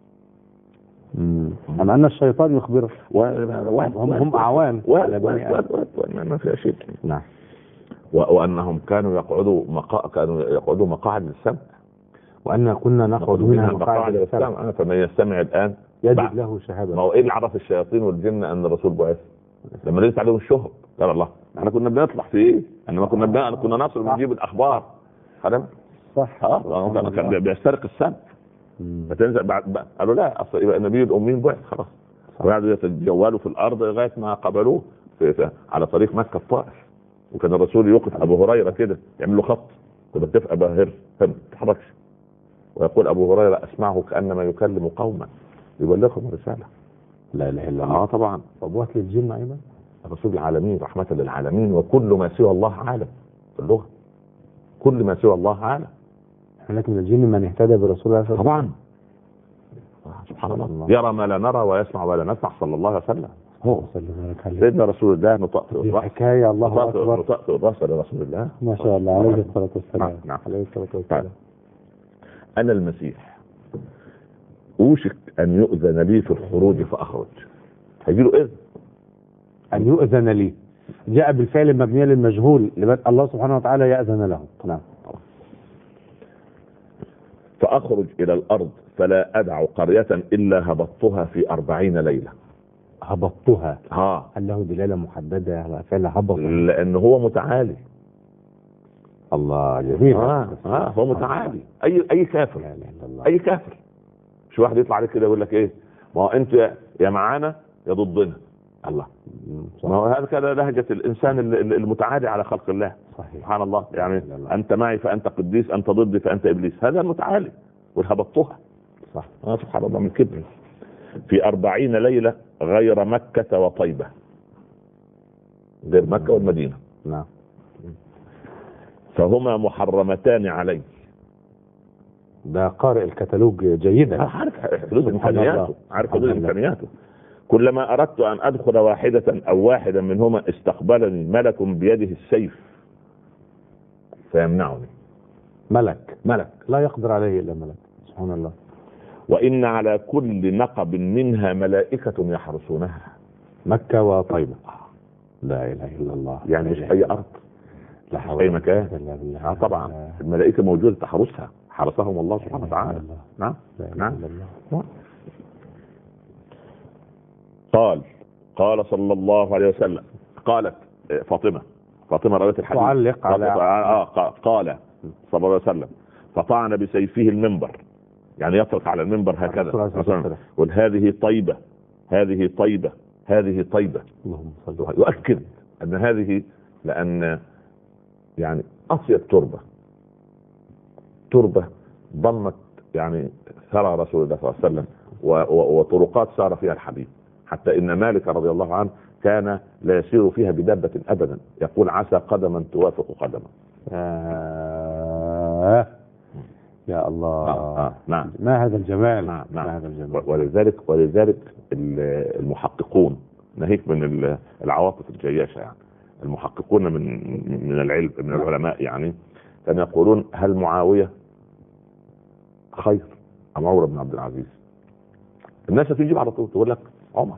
أما أن الشيطان يخبر هم أعوان ما في شيء. نعم. وأنهم كانوا يقعدوا مقاعد للسمع، وأن كنا نقعد منها مقاعد للسمع. فمن يستمع الآن يجد له شهادة. ما هو إيه اللي عرف الشياطين والجن أن الرسول بعث؟ لما نزل عليهم الشهر قال الله احنا كنا بنطلع في ايه؟ انما كنا نصل بنجيب الاخبار. خدم صح. كان بيسترق السمع. فتنزل بعد قالوا لا اصل يبقى النبي الامين بعث خلاص. وقعدوا يتجولوا في الارض لغايه ما قبلوه على طريق مكه الطائف. وكان الرسول يوقف ابو هريره كده يعمل له خط كده تبقى باهر ما تتحركش، ويقول ابو هريره اسمعه كانما يكلم قوما يبلغهم رساله. لا اله الا الله. طبعا. طب للجن ايضا رسول العالمين رحمة للعالمين، وكل ما سوى الله عالم في اللغة. كل ما سوى الله عالم. لكن الجن من اهتدى برسول الله طبعا. سبحان الله. يرى ما لا نرى ويسمع ما لا نسمع صلى الله عليه وسلم. هو سيدنا رسول الله نطقت الراس. حكاية الله اكبر. نطقت الراس لرسول الله ما شاء الله عليه الصلاة والسلام. نعم. عليه الصلاة والسلام. انا المسيح اوشك ان يؤذن لي في الخروج فاخرج. هيجي له اذن ان يؤذن لي، جاء بالفعل مبني للمجهول الله سبحانه وتعالى يأذن له. نعم. فاخرج الى الارض فلا ادع قرية الا هبطتها في 40 ليلة. هبطتها هل له دلالة محددة على فعل هبط؟ لانه هو متعالي. الله جميل. هو متعالي. اي كافر اي كافر مش واحد يطلع عليك كده يقول لك ايه ما هو انت يا معانا يا ضدنا. الله. ما هو هذا كده لهجة الانسان المتعالي على خلق الله. صحيح. سبحان الله. يعني انت معي فانت قديس، انت ضدي فانت ابليس. هذا المتعالي. والهبطتها. صح. سبحان الله من كبر. في 40 ليلة غير مكة وطيبة، غير مكة والمدينة. نعم. فهما محرمتان علي. ده قارئ الكتالوج جيدا. عارف حدود امكانياته، عارف حدود امكانياته. كلما اردت ان ادخل واحده او واحدا منهما استقبلني ملك بيده السيف فيمنعني. ملك ملك لا يقدر عليه الا ملك، سبحان الله. وان على كل نقب منها ملائكه يحرسونها. مكة وطيبة. لا اله الا الله. يعني مش اي ارض، لا مش حول اي ولا مكان. قوة إلا بالله. طبعا الملائكه موجوده تحرسها، حرسهم الله سبحانه وتعالى. نعم نعم. قال صلى الله عليه وسلم، قالت فاطمه رواه الحديث تعلق على قال صلى الله عليه وسلم فطعن بسيفه المنبر، يعني يطرق على المنبر هكذا، قل هذه طيبه هذه طيبه هذه طيبه، يؤكد ان هذه، لان يعني اطيب تربه ضمت يعني ثرى رسول الله صلى الله عليه وسلم وطرقات سار فيها الحبيب، حتى ان مالك رضي الله عنه كان لا يسير فيها بدابة ابدا، يقول عسى قدما توافق قدما. يا الله. نعم. ما هذا الجمال. نعم. ما هذا الجمال. ولذلك المحققون، ناهيك من العواطف الجياشة، يعني المحققون من العلم، من العلماء، يعني كانوا يقولون هل معاوية خير ام عمر بن عبد العزيز؟ الناس تجيب على طول تقول لك عمر.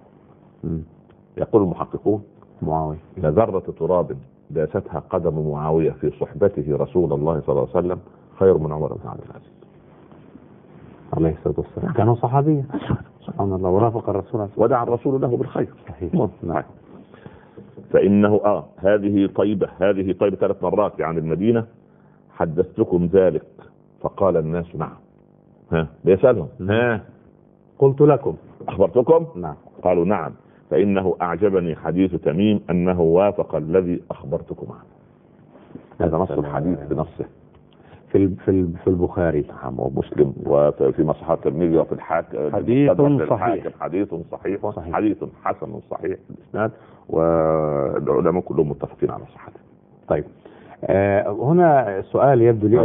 يقول المحققون معاوية. لذرة تراب داستها قدم معاوية في صحبته رسول الله صلى الله عليه وسلم خير من عمر بن عبد العزيز عليه الصلاة والسلام. كانوا صحابيا سبحان الله، ورافق الرسول ودعا الرسول له بالخير. صحيح. نعم. فإنه هذه طيبة 3 مرات يعني المدينة، حدثتكم ذلك فقال الناس نعم. بيسألهم قلت لكم أخبرتكم؟ نعم. قالوا نعم. فإنه أعجبني حديث تميم أنه وافق الذي أخبرتكم عنه. هذا نص الحديث بنصه في البخاري ومسلم وفي مصحف الترمذي وفي الحاكم. حديث صحيح. حديث صحيح. حديث حسن صحيح الإسناد، والعلماء كلهم متفقين على صحته. طيب هنا سؤال يبدو لي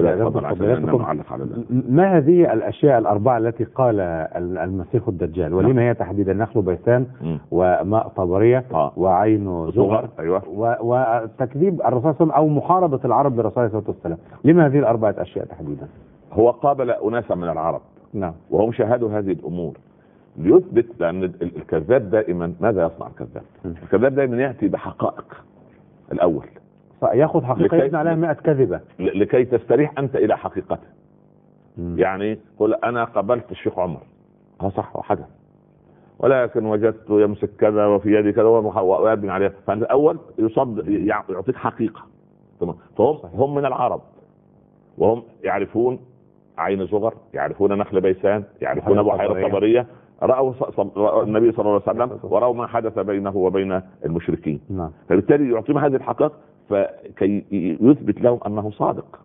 ما هذه الأشياء الأربعة التي قال المسيح الدجال، ولما هي تحديدا؟ نخل بيسان وماء طبرية وعين زغر. أيوة. وتكذيب الرسول صلى الله عليه وسلم أو محاربة العرب للرسول صلى الله عليه وسلم. لما هذه الأربعة أشياء تحديدا؟ هو قابل أناسا من العرب نعم، وهم شاهدوا هذه الأمور ليثبت، لأن الكذاب دائما ماذا يصنع الكذاب؟ الكذاب دائما يأتي بحقائق الأول، ياخذ حقيقة يبني عليها 100 كذبة لكي تستريح أنت إلى حقيقته. يعني قل أنا قبلت الشيخ عمر، صح وحدث، ولكن وجدت يمسك كذا وفي يدي كذا ويبني عليها. فأنت الأول يعطيك حقيقة. فهم من العرب وهم يعرفون عين زغر، يعرفون نخل بيسان، يعرفون بحيرة طبرية، رأوا النبي صلى الله عليه وسلم ورأوا ما حدث بينه وبين المشركين. فبالتالي يعطيهم هذه الحقائق فكي يثبت لهم أنه صادق،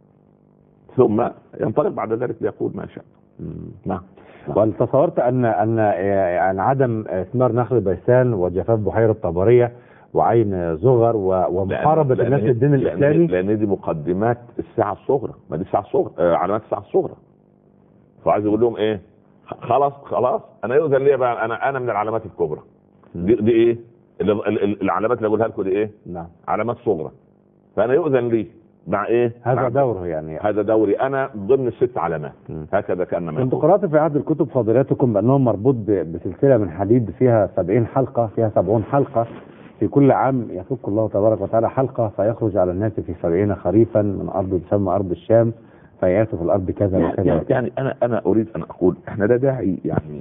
ثم ينطلق بعد ذلك ليقول ما شاء. نعم. وتصورت أن يعني عدم إثمار نخل بيسان وجفاف بحيرة طبرية وعين زغر ومحاربة الناس للدين الإسلامي، لأن دي مقدمات الساعة الصغرى، ما دي الساعة الصغرى، علامات الساعة الصغرى. فعايز يقول لهم إيه؟ خلاص أنا يؤذن لي بقى، أنا من العلامات الكبرى. دي إيه؟ العلامات اللي أقولها لكم دي إيه؟ نعم. علامات صغرى. فأنا يؤذن لي مع إيه؟ هذا دوره، يعني هذا دوري أنا ضمن ال6 علامات. هكذا كأنما كنت قرأت في عهد الكتب فضيلتكم بأنه مربوط بسلسلة من حديد فيها 70 حلقة، فيها 70 حلقة، في كل عام يفك الله تبارك وتعالى حلقة فيخرج على الناس في 70 خريفا من أرض تسمى أرض الشام فيأتي في الأرض كذا وكذا. يعني أنا أريد أن أقول إحنا لا داعي يعني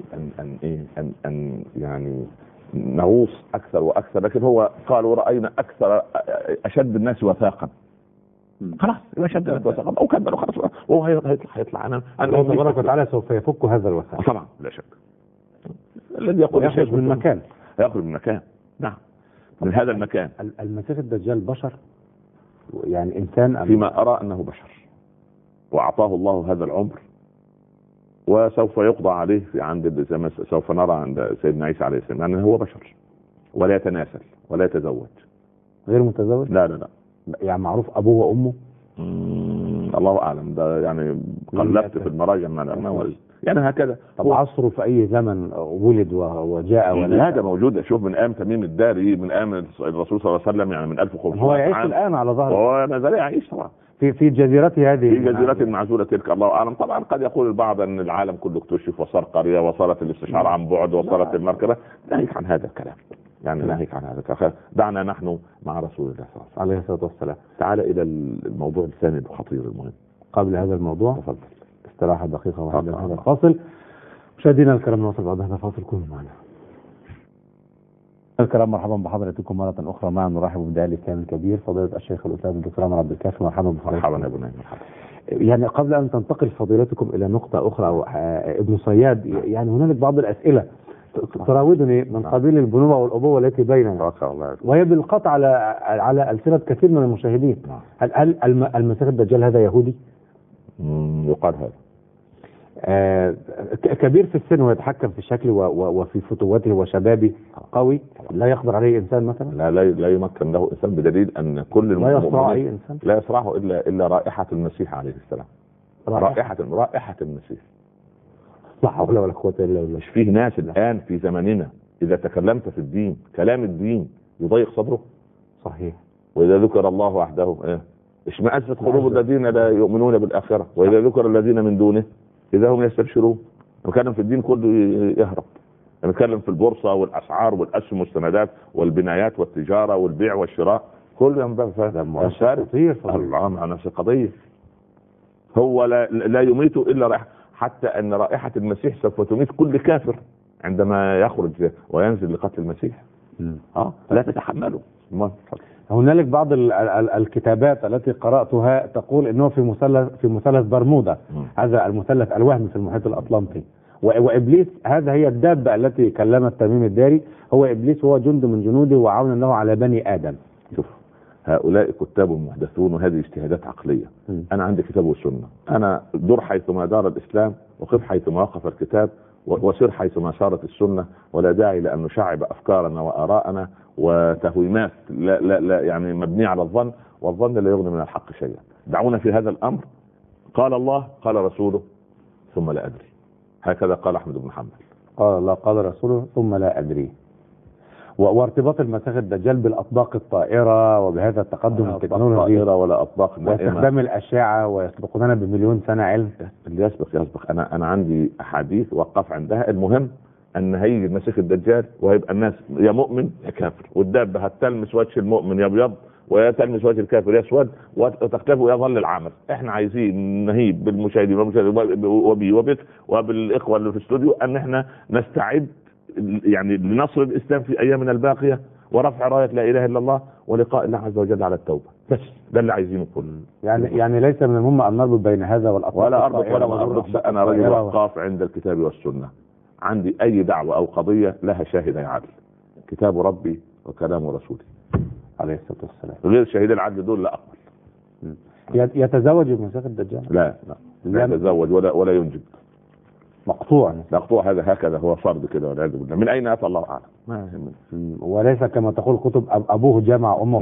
أن يعني نغوص أكثر وأكثر، لكن هو قالوا رأينا أكثر أشد الناس وثاقا. خلاص يبقى شد الناس وثاقا أو كذا، خلاص وهو هيطلع. الله تبارك وتعالى سوف يفك هذا الوثاق طبعا لا شك. الذي يقول يخرج من مكان، يخرج من مكان. نعم، من هذا المكان. المسيح الدجال بشر، يعني إنسان فيما أرى أنه بشر وأعطاه الله هذا العمر، وسوف يقضى عليه في عند سوف نرى عند سيدنا عيسى عليه السلام. يعني هو بشر ولا يتناسل ولا يتزوج. غير متزوج؟ لا. يعني معروف أبوه وأمه؟ الله أعلم، ده يعني قلبت في المراجع ما ولد يعني هكذا. طب عصره في اي زمن ولد وجاء ولا هذا موجود. شوف من ايام تميم الداري، من ايام الرسول صلى الله عليه وسلم، يعني من 1500 هو يعيش الان على ظهر، هو ما زال يعيش طبعا في جزيرته هذه، في جزيرة معزولة تلك، الله اعلم. طبعا قد يقول البعض ان العالم كله اكتشف وصار قرية وصارت الاستشعار عن بعد وصارت المركبة. ناهيك عن هذا الكلام، يعني ناهيك عن هذا الكلام. دعنا نحن مع رسول الله صلى الله عليه الصلاة والسلام. تعال الى الموضوع الثاني الخطير المهم. قبل هذا الموضوع تفضل استراحة دقيقة واحدة هذا الفاصل. مشاهدينا الكرام نواصل بعد هذا الفاصل، كونوا معنا. الكرام مرحبا بحضراتكم مرة أخرى. معنا نرحب بداعي الإسلام الكبير فضيلة الشيخ الأستاذ الدكتور عمر عبد الكافي. مرحبا بحضراتكم. مرحبا يا ابو نايم. مرحبا. يعني قبل أن تنتقل فضيلتكم إلى نقطة أخرى أو ابن صياد، يعني هنالك بعض الأسئلة تراودني من قبيل البنوة والأبوة التي بيننا، وهي بالقطع على ألسنة كثير من المشاهدين. هل المسيح الدجال هذا يهودي؟ يقال هذا. كبير في السن ويتحكم في شكله وفي فتوته وشبابه، قوي لا يقدر عليه انسان مثلا؟ لا يمكن له انسان، بدليل ان كل لا يصرع اي انسان، لا يصرعه الا رائحة المسيح عليه السلام. رائحة المسيح. لا حول ولا قوة الا بالله. مش فيه ناس الان في زماننا اذا تكلمت في الدين كلام الدين يضيق صدره؟ صحيح. واذا ذكر الله وحده اشمئزت قلوب الذين لا يؤمنون بالاخرة، واذا ذكر الذين من دونه إذا هم يستبشرون. نتكلم في الدين كله يهرب، نتكلم في البورصة والأسعار والأسهم والسندات والبنايات والتجارة والبيع والشراء، كل يوم الله مع نفس القضية. هو لا يميت إلا رائحة، حتى أن رائحة المسيح سوف تميت كل كافر عندما يخرج وينزل لقتل المسيح. لا تتحمله. هنالك بعض الكتابات التي قرأتها تقول انه في مثلث برمودا، هذا المثلث الوهمي في المحيط الاطلنطي، وابليس هذا هي الدابة التي كلمت تميم الداري، هو ابليس هو جند من جنوده وعونا له على بني ادم. شوف هؤلاء كتاب محدثون وهذه اجتهادات عقلية. انا عندي كتاب والسنة، انا دور حيثما دار الاسلام وقف حيثما وقف الكتاب وسر حيثما سارت السنة، ولا داعي لأن نشعب أفكارنا وآراءنا وتهويمات لا يعني مبنية على الظن، والظن لا يغني من الحق شيئا. دعونا في هذا الأمر قال الله قال رسوله ثم لا أدري. هكذا قال أحمد بن حنبل. قال الله قال رسوله ثم لا أدري. وارتباط المسيح الدجال بالأطباق الطائرة وبهذا التقدم التكنولوجي ولا أطباق واستخدام الأشعة ويسبقوننا بمليون سنة علم. اللي يسبق أنا عندي أحاديث وقف عندها. المهم أن هيجي المسيح الدجال وهيبقى الناس يا مؤمن يا كافر، والدابة هتلمس وجه المؤمن يا أبيض وتلمس وجه الكافر يا أسود وتختفي ويظل العمل. احنا عايزين نهيب بالمشاهدين وبي وبك وبالإخوة اللي في الاستوديو أن احنا نستعد يعني لنصر الإسلام في أيامنا الباقية ورفع راية لا إله إلا الله ولقاء الله عز وجل على التوبة. بس ده اللي عايزينه كله. يعني ليس من المهم أن نربط بين هذا والأطباق ولا أربط ولا أربط. أنا رجل وقاف عند الكتاب والسنة. عندي أي دعوة أو قضية لها شاهد يعدل، كتاب ربي وكلام رسولي عليه الصلاة والسلام. غير شهيد العدل دول لا أقبل. يتزوج المسيح الدجال؟ لا يتزوج ولا ينجب. مقطوع هذا هكذا هو فرض كده والعياذ بالله. من اين اتى الله اعلم. ما يهمني. وليس كما تقول كتب ابوه جمع امه.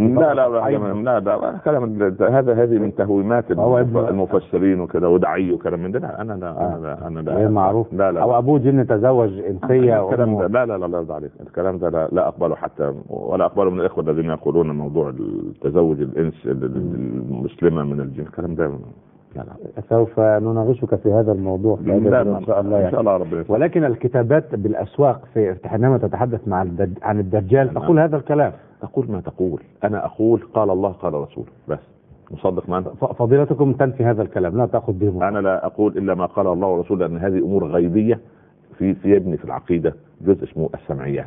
لا كلام هذه من تهويمات المفسرين وكذا ودعي وكلام من ده. انا غير معروف. لا او ابوه جن تزوج انسيه. الكلام ده لا عليك. الكلام ده لا اقبله حتى، ولا اقبله من الاخوه الذين يقولون موضوع التزوج الانس المسلمه من الجن. الكلام ده سوف نناقشك في هذا الموضوع ان شاء الله يعني. إن شاء الله ربنا. ولكن الكتابات بالاسواق حينما تتحدث عن الدجال تقول هذا الكلام. تقول ما تقول. انا اقول قال الله قال رسوله بس. مصدق معنا. فضيلتكم تنفي هذا الكلام لا تاخذ به. انا لا اقول الا ما قال الله ورسوله، لان هذه امور غيبيه في يبني في العقيده جزء اسمه السمعيات.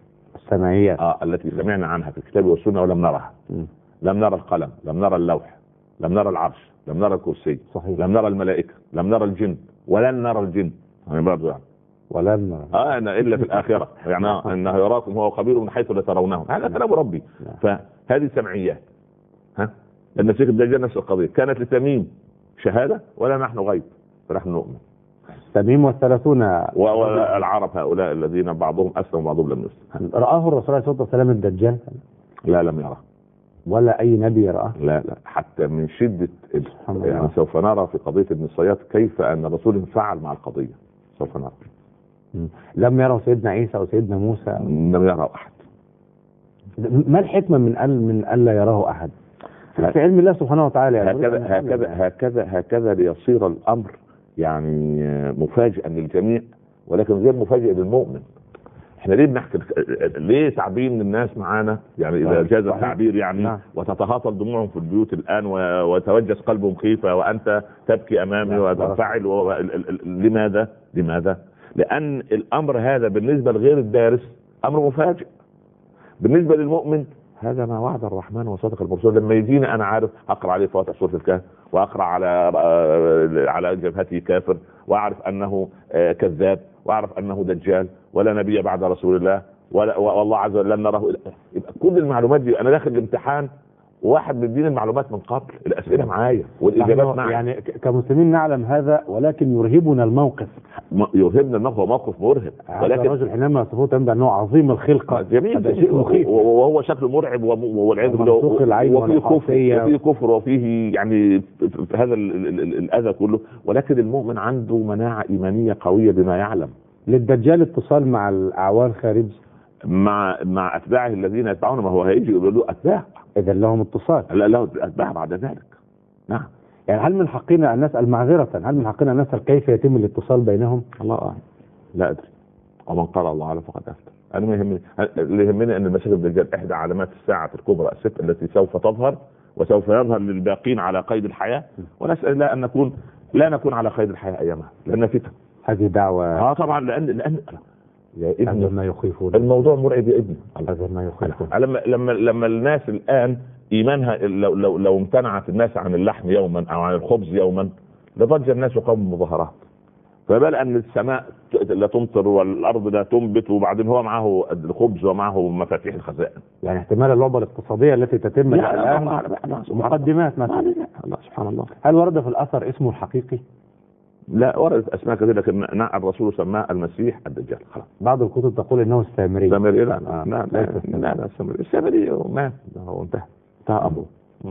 التي سمعنا عنها في الكتاب والسنه ولم نرها. لم نرى القلم، لم نرى اللوح، لم نرى العرش، لم نرى الكرسي. صحيح. لم نرى الملائكة، لم نرى الجن، ولن نرى الجن. برضو يعني. ولن نرى. أنا إلا في الآخرة. يعني أنه يراكم هو خبير من حيث لا ترونه. هذا كلام ربي. فهذه سمعيات. المسيح الدجال نفس القضية. كانت لتميم شهادة ولا نحن غيب، فنحن نؤمن. تميم والثلاثون والعرب هؤلاء الذين بعضهم أسلم وبعضهم لم يسلم. رآه الرسول عليه الصلاة والسلام الدجال؟ لا لم يره. ولا أي نبي يراه؟ لا حتى من شدة الله. يعني سوف نرى في قضية ابن الصياد كيف أن الرسول انفعل مع القضية. سوف نرى. لم يروا سيدنا عيسى أو سيدنا موسى؟ لم يرى أحد. ما الحكمة من ألا يراه أحد في علم الله سبحانه وتعالى؟ هكذا ليصير الأمر يعني مفاجئا للجميع، ولكن غير مفاجئ للمؤمن. احنا ليه بنحكي، ليه تعبين الناس معانا يعني اذا جاز التعبير يعني وتتهاطل دموعهم في البيوت الان وتوجس قلبهم خيفه وانت تبكي امامي وتنفعل لماذا؟ لان الامر هذا بالنسبه لغير الدارس امر مفاجئ، بالنسبه للمؤمن هذا ما وعد الرحمن وصدق المرسول. لما يجيني انا عارف اقرا عليه فواتح سوره الكهف، واقرا على جبهته كافر، واعرف انه كذاب، واعرف انه دجال، ولا نبي بعد رسول الله، والله عز وجل لن نراه. يبقى كل المعلومات دي انا داخل الامتحان واحد بيديني المعلومات من قبل، الاسئله معايا والاجابات معايا. يعني كمسلمين نعلم هذا، ولكن يرهبنا الموقف. هو موقف مرهب، ولكن الرجل حينما يصفوه تنبأ انه عظيم الخلقه، جميل وهو شكله مرعب والعياذ بالله، وفيه كفر وفيه يعني هذا الاذى كله، ولكن المؤمن عنده مناعه ايمانيه قويه بما يعلم. للدجال اتصال مع الاعوان خارج، مع اتباعه الذين يتبعون، ما هو هيجي يقول له اتباع، اذا لهم اتصال، لا له اتباع بعد ذلك. نعم. يعني هل من حقنا ان نسال معذره، هل من حقنا ان نسال كيف يتم الاتصال بينهم؟ الله اعلم، لا ادري. ومن قال الله اعلم فقد افتى. انا ما يهمني، اللي يهمني ان المسيح الدجال احدى علامات الساعه الكبرى الست التي سوف تظهر وسوف يظهر للباقين على قيد الحياه، ونسال الله ان لا نكون على قيد الحياه ايامها، لان فتن. هذه دعوه طبعا، لان يا ابني ما يخيفون، الموضوع مرعب يا ابني. هذا ما يخيفون. لما الناس الان ايمانها لو امتنعت الناس عن اللحم يوما او عن الخبز يوما لضج الناس قوم مظاهرات، فبال ان السماء لا تمطر والارض لا تنبت، وبعدين هو معه الخبز ومعه مفاتيح الخزائن. يعني احتمال اللعبه الاقتصاديه التي تتم الان مقدمات مثلا. الله سبحان الله. هل ورد في الاثر اسمه الحقيقي؟ لا، وردت اسماء كثيره، لكن الرسول سماه المسيح الدجال. خلاص. بعض الكتب تقول انه السامري. السامري لا السامري مات، هو انتهى امره.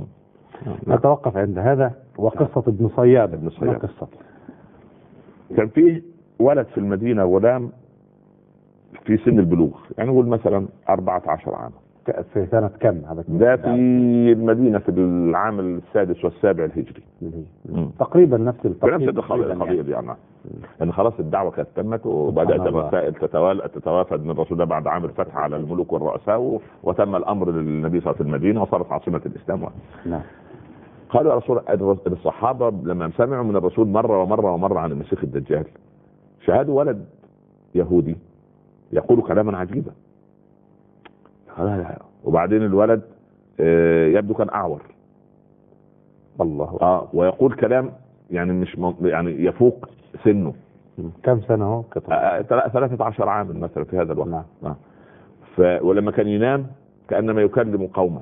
نتوقف عند هذا. وقصه ابن صياد. قصه كان في ولد في المدينه، غلام في سن البلوغ، يعني نقول مثلا 14 عام. في سنه كم هذا؟ ده في المدينه في العام السادس والسابع الهجري. تقريبا نفس القضيه يعني. لان خلاص الدعوه كانت تمت، وبدات الرسائل تتوافد من الرسول ده بعد عام الفتح على الملوك والرؤساء، وتم الامر للنبي صلى الله عليه وسلم في المدينه وصارت عاصمه الاسلام. نعم. قالوا يا رسول الصحابه لما سمعوا من الرسول مره عن المسيح الدجال، شاهدوا ولد يهودي يقول كلاما عجيبا. وبعدين الولد يبدو كان اعور. الله. ويقول كلام يعني مش يعني يفوق سنه. كم سنه هو؟ 13 عام مثلا في هذا الوقت. ولما كان ينام كانما يكلم قوما.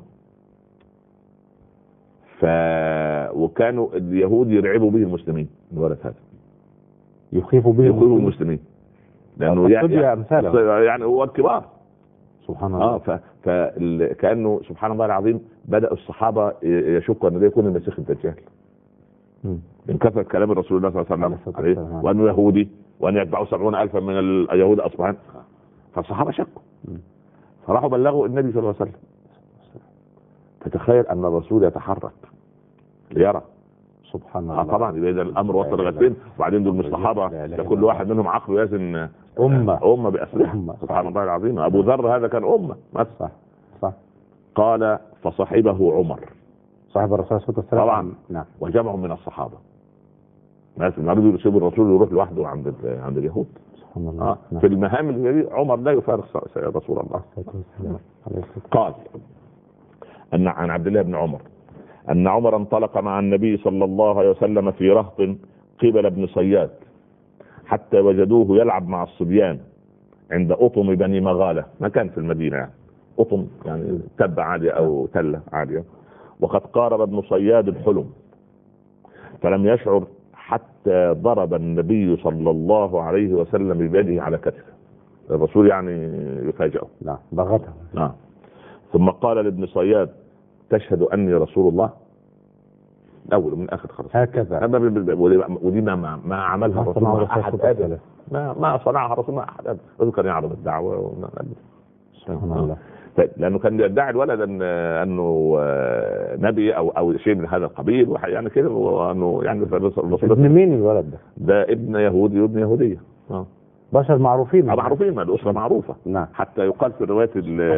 وكانوا اليهود يرعبوا به المسلمين. الولد هذا يخيفوا به المسلمين لانه يعني هو الكبار. سبحان الله. فكانه سبحان الله العظيم بدأ الصحابه يشكوا ان ده يكون المسيح الدجال من كثره كلام الرسول الله صلى الله عليه وسلم وانه يهودي وان يتبعوا 70,000 من اليهود اصبحان. فالصحابه شكوا، فراحوا بلغوا النبي صلى الله عليه وسلم. فتخيل ان الرسول يتحرك ليرى. سبحان الله. طبعا اذا الامر وصل لغايه فين، وبعدين دول مش صحابه، كل واحد منهم عقله يزن امه باسرها. سبحان الله العظيم. ابو ذر هذا كان امه. صح. قال فصحبه عمر صاحب الرسول صلى الله عليه وسلم. طبعا. نعم. وجمع من الصحابه ناس يريدوا يسيبوا الرسول ويروح لوحده عند اليهود. سبحان الله. في المهام اللي عمر لا يفارق رسول الله. قال عن عبد الله بن عمر أن عمر انطلق مع النبي صلى الله عليه وسلم في رهط قبل ابن صياد حتى وجدوه يلعب مع الصبيان عند أطم بني مغالة، مكان في المدينة يعني. أطم يعني تبة عالية أو تلة عالية. وقد قارب ابن صياد الحلم فلم يشعر حتى ضرب النبي صلى الله عليه وسلم بيده على كتفه. الرسول يعني يفاجئه. ضغطه. ثم قال لابن صياد تشهد اني رسول الله؟ اول من اخر خلاص هكذا. ودي ما عملها الرسول مع احد ابدا، ما صنعها الرسول مع احد ابدا. الرسول كان يعرض الدعوه سبحان الله. لانه كان يدعي الولد انه نبي او شيء من هذا القبيل يعني كده، وانه يعني ابن مين الولد ده؟ ده ابن يهودي وابن يهوديه. بشر معروفين، معروفين، الاسره معروفه. نعم. حتى يقال في الروايات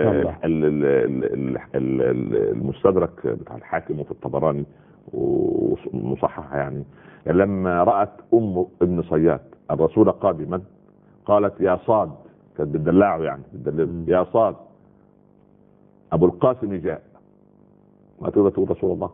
المستدرك بتاع الحاكم وفي الطبراني ومصحح يعني لما رأت ام ابن صياد الرسول قادما قالت يا صاد، كانت بتدلعه يعني يا صاد ابو القاسم جاء. ما تقدر تقول رسول الله.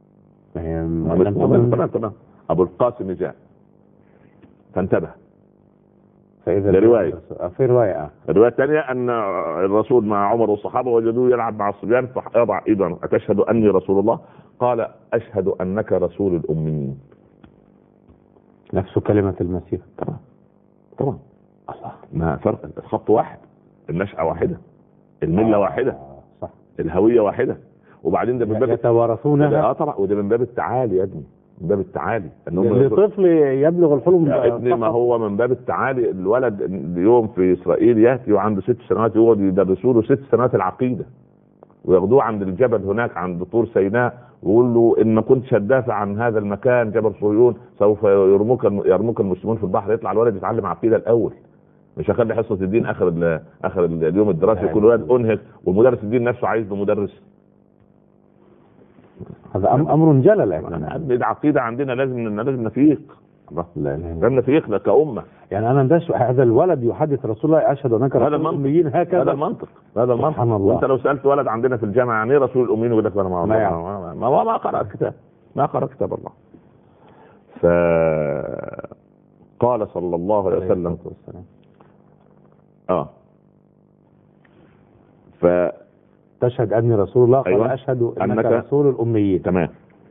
تمام. ابو القاسم جاء فانتبه. فإذا في رواية الرواية الثانية أن الرسول مع عمر والصحابة وجدوه يلعب مع الصبيان فيضع إيده أتشهد أني رسول الله؟ قال أشهد أنك رسول الأميين. نفس كلمة المسيح. طبعا الله، ما فرق، الخط واحد، النشأة واحدة، الملة واحدة، صح، الهوية واحدة. وبعدين ده من باب يتوارثونها. طبعا، وده من باب التعالي يا ابني، من باب التعالي لطفل يبلغ الحلم يا ابني. ما هو من باب التعالي. الولد اليوم في اسرائيل ياتي وعنده 6 سنوات يقعد يدرسوا له 6 سنوات العقيده، وياخدوه عند الجبل هناك عند طور سيناء ويقول له ان ما كنتش هتدافع عن هذا المكان جبل صهيون سوف يرموك المسلمون في البحر. يطلع الولد يتعلم عقيده الاول، مش هخلي حصه الدين اخر اليوم الدراسي كل ولد انهك، والمدرس الدين نفسه عايز له مدرس. هذا امر جلل. العقيده عندنا لازم نفيق، لازم نفيق كأمة. يعني انا ندش هذا الولد يحدث رسول الله اشهد انك رسول الاميين هكذا. هذا المنطق. وانت لو سالت ولد عندنا في الجامعه يعني ايه رسول الاميين يقول لك انا ما قرأت كتاب، ما قرأ كتاب الله. فقال صلى الله عليه وسلم تشهد أني رسول الله. قال أيوة. أشهد أنك رسول الأميين. تمام.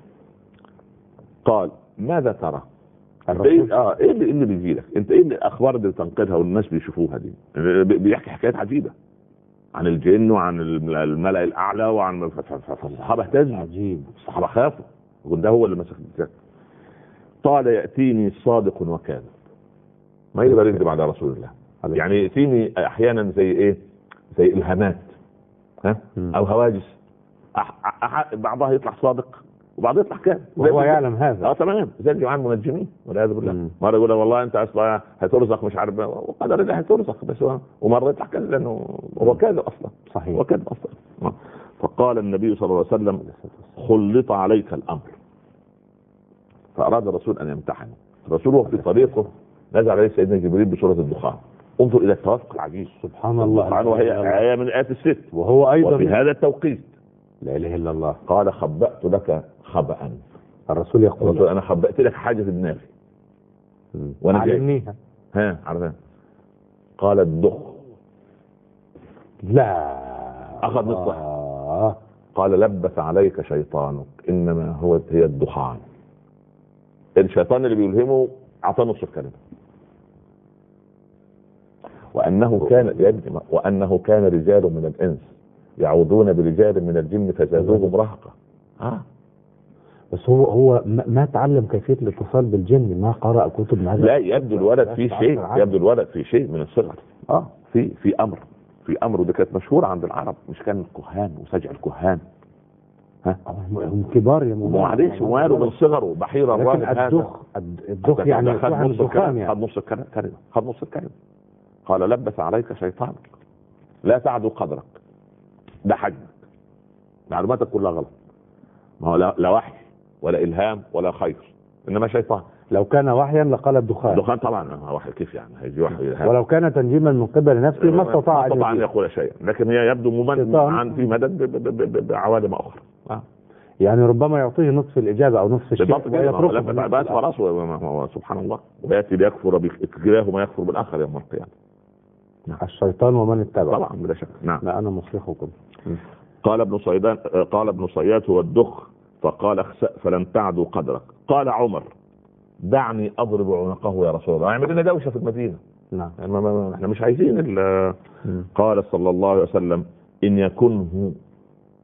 قال ماذا ترى؟ الرسول ايه اللي بيجي لك انت؟ ايه الاخبار اللي بتنقلها والناس بيشوفوها دي؟ بيحكي حكايات عجيبه عن الجن وعن الملأ الاعلى وعن الصحابه اهتزوا. عجيب. الصحابه خافوا وده هو اللي مسك الزكاه. قال ياتيني صادق وكاذب، ما يقدر يكذب على رسول الله. يعني ياتيني احيانا زي ايه؟ زي الهامات او هواجس، بعضها يطلع صادق وبعضها يطلع كاذب وهو يعلم هذا. تمام. زي الجماعه المنجمين والعياذ بالله. مره يقول والله انت اصلا هترزق مش عارف، وقدر الله هترزق بس ومره يطلع كاذب لانه هو كاذب اصلا. صحيح، هو كاذب اصلا. فقال النبي صلى الله عليه وسلم خلط عليك الامر. فاراد الرسول ان يمتحنه. الرسول وهو في طريقه نزل عليه سيدنا جبريل بسوره الدخان. انظر الى التوافق العجيب. سبحان الله. وهي من ايات الست، وهو ايضا وفي هذا التوقيت لا اله الا الله. قال خبأت لك خبأ. الرسول يقول انا خبأت لك حاجه في دماغي وانا علمنيها. عرفها. قال الدخ. لا اخذ نصح. قال لبس عليك شيطانك انما هي الدخان. الشيطان اللي بيلهمه اعطاه نص الكلمه. وأنه كان رجال من الإنس يعوذون برجال من الجن فزادوهم رهقا. بس هو ما تعلم كيفية الاتصال بالجن، ما قرأ كتب. لا، يبدو الولد في شيء من الصغر. في أمر ودي كانت مشهورة عند العرب، مش كان الكهان وسجع الكهان هم كبار يا مولانا. معلش وماله من صغره بحيرة الراهب. الدخ يعني خد نص الكلمة. قال لبس عليك شيطانك لا تعدو قدرك. ده حجمك، معلوماتك كلها غلط. ما هو لا وحي ولا إلهام ولا خير، إنما شيطان. لو كان وحيا لقال الدخان طبعا وحي كيف يعني هيجي وحي؟ ولو كان تنجيما من قبل نفسه ما استطاع أن يقول شيئا، لكن هي يبدو ممن في مدد بعوالم أخرى. يعني ربما يعطيه نصف الإجابة أو نصف الشيء ويتركه بس خلاص. سبحان الله. ويأتي ليكفر بكلاه ما يكفر بالآخر يوم القيامة. الشيطان ومن اتبع. طبعا بلا شك. نعم. لا أنا مصلحكم. قال ابن صياد هو الدخ. فقال اخسأ فلن تعدوا قدرك. قال عمر دعني أضرب عنقه يا رسول الله. يعمل لنا دوشة في المدينة. نعم. احنا مش عايزين قال صلى الله عليه وسلم إن يكنه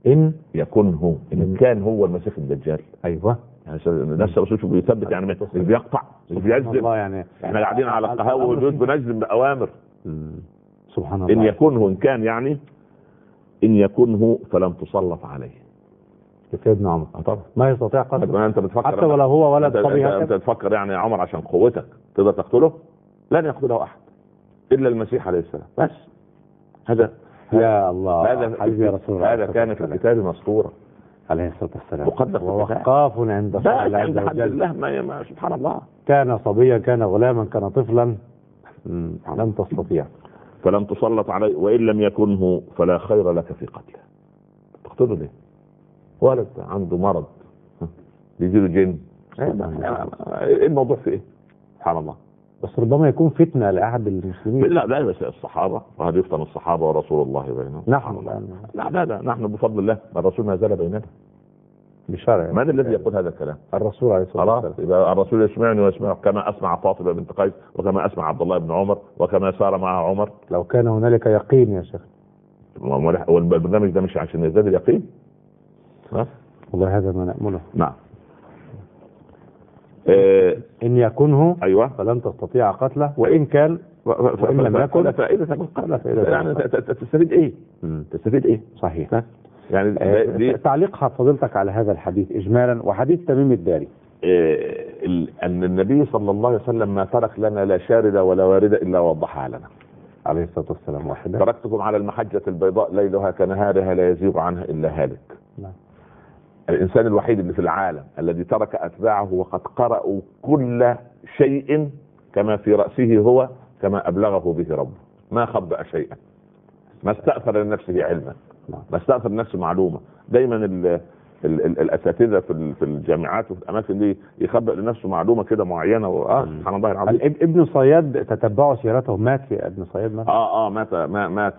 إن يكون كان هو المسيح الدجال. أيوه يعني نفس الرسول بيثبت، يعني مش بيقطع مش بيجزم. الله يعني احنا قاعدين على القهوه والبيوت بنجزم باوامر. سبحان الله. ان يكون ان كان، يعني ان يكن فلم تسلط عليه. سيدنا عمر طبعا ما يستطيع قتله انت بتفكر حتى ولا هو ولد صبي. انت تفكر يعني عمر عشان قوتك تقدر تقتله؟ لن يقتله احد الا المسيح عليه السلام بس. هذا يا الله هذا حبيبي يا رسول الله. هذا كان في الكتاب مسطورا عليه الصلاة والسلام. مقدس ووقاف عند عند حد الله. ما سبحان الله. كان صبيا كان غلاما كان طفلا لم تستطيع. فلم تسلط عليه، وان لم يكنه فلا خير لك في قتله. تقتله ليه؟ ولد عنده مرض بيجيله جن، ايه الموضوع في ايه؟ سبحان الله. بس ربما يكون فتنة لأحد المسلمين. لا بس الصحابة، وهذا يفتن الصحابة ورسول الله بينهم. لا نحن بفضل الله الرسول ما زال بيننا بشرع. من الذي يقول هذا الكلام؟ الرسول عليه الصلاة والسلام. إذا الرسول يسمعني ويسمع كما أسمع فاطمة بنت قيس، وكما أسمع عبد الله بن عمر، وكما سار مع عمر. لو كان هنالك يقين يا شيخ. والبرنامج ده مش عشان يزداد اليقين. والله هذا ما نأمله. نعم. إن يكنه أيوة فلن تستطيع قتله، وإن كان وإن لم يكن فائدة يعني تستفيد إيه؟ تستفيد إيه؟ صحيح. يعني تعليق فضيلتك على هذا الحديث إجمالا وحديث تميم الداري. أن النبي صلى الله عليه وسلم ما ترك لنا لا شاردة ولا واردة إلا وضحها لنا عليه الصلاة والسلام. واحدة تركتكم على المحجة البيضاء ليلها كنهارها لا يزيغ عنها إلا هالك. نعم. الإنسان الوحيد اللي في العالم الذي ترك أتباعه وقد قرأوا كل شيء كما في رأسه هو كما أبلغه به ربه، ما خبأ شيئا، ما استأثر لنفسه علما، ما استأثر لنفسه معلومة. دايما الأساتذة في الجامعات وفي الأماكن دي يخبأ لنفسه معلومة كده معينة. سبحان الله العظيم. ابن صياد تتبعوا سيرته، مات في ابن صياد مات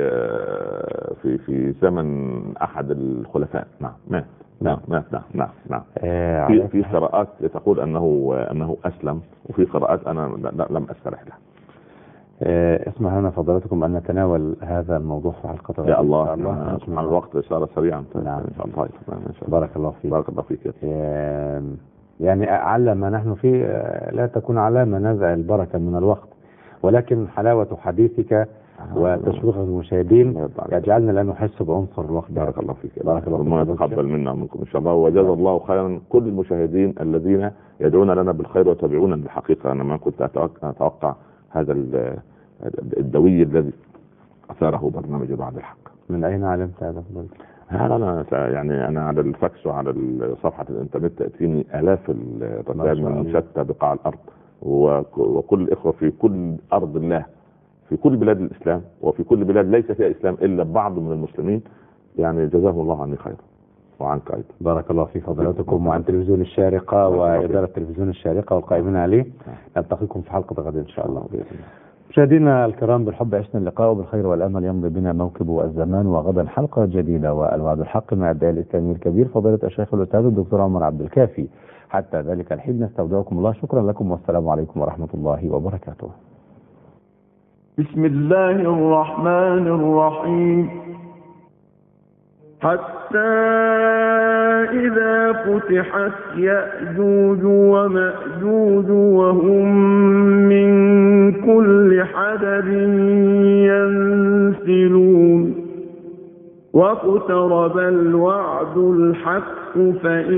في زمن أحد الخلفاء. نعم نعم. في قراءات تقول انه اسلم، وفي قراءات انا لم استرح لها. اسمح لنا فضلاتكم ان نتناول هذا الموضوع في حلقه يا الله. على الوقت اشاره سريعا. نعم. ان شاء الله. بارك الله فيك. بارك الله فيك. يعني على ما نحن فيه لا تكون علامه نزع البركه من الوقت، ولكن حلاوه حديثك وتشويق المشاهدين يجعلنا لا نحس بعنصر الوقت. بارك الله فيك. بارك الله فيك. الله يتقبل منا ومنكم ان شاء الله، وجزا الله خيرا كل المشاهدين الذين يدعون لنا بالخير ويتابعونا. بالحقيقه انا ما كنت اتوقع هذا الدوي الذي اثاره برنامج بعد الحق. من اين علمت هذا؟ انا على الفاكس وعلى صفحه الانترنت تاتيني الاف الرسائل من شتى بقاع الارض، وكل الاخوه في كل ارض الله، في كل بلاد الإسلام، وفي كل بلاد ليس فيها إسلام إلا بعض من المسلمين. يعني جزاهم الله عني خير وعنك أيضا. بارك الله في فضلاتكم وعن تلفزيون الشارقة وإدارة تلفزيون الشارقة والقائمين عليه. نلتقيكم في حلقة غد إن شاء الله. مشاهدينا الكرام، بالحب عشنا اللقاء وبالخير والأمل يمضي بنا موكب الزمان، وغدا حلقة جديدة والوعد الحق مع الداعي الإسلامي الكبير فضيلة الشيخ الأستاذ الدكتور عمر عبد الكافي. حتى ذلك الحين نستودعكم الله. شكرا لكم والسلام عليكم ورحمة الله وبركاته. بسم الله الرحمن الرحيم. حتى إذا فتحت يأجوج ومأجوج وهم من كل حدب ينسلون واقترب الوعد الحق فإن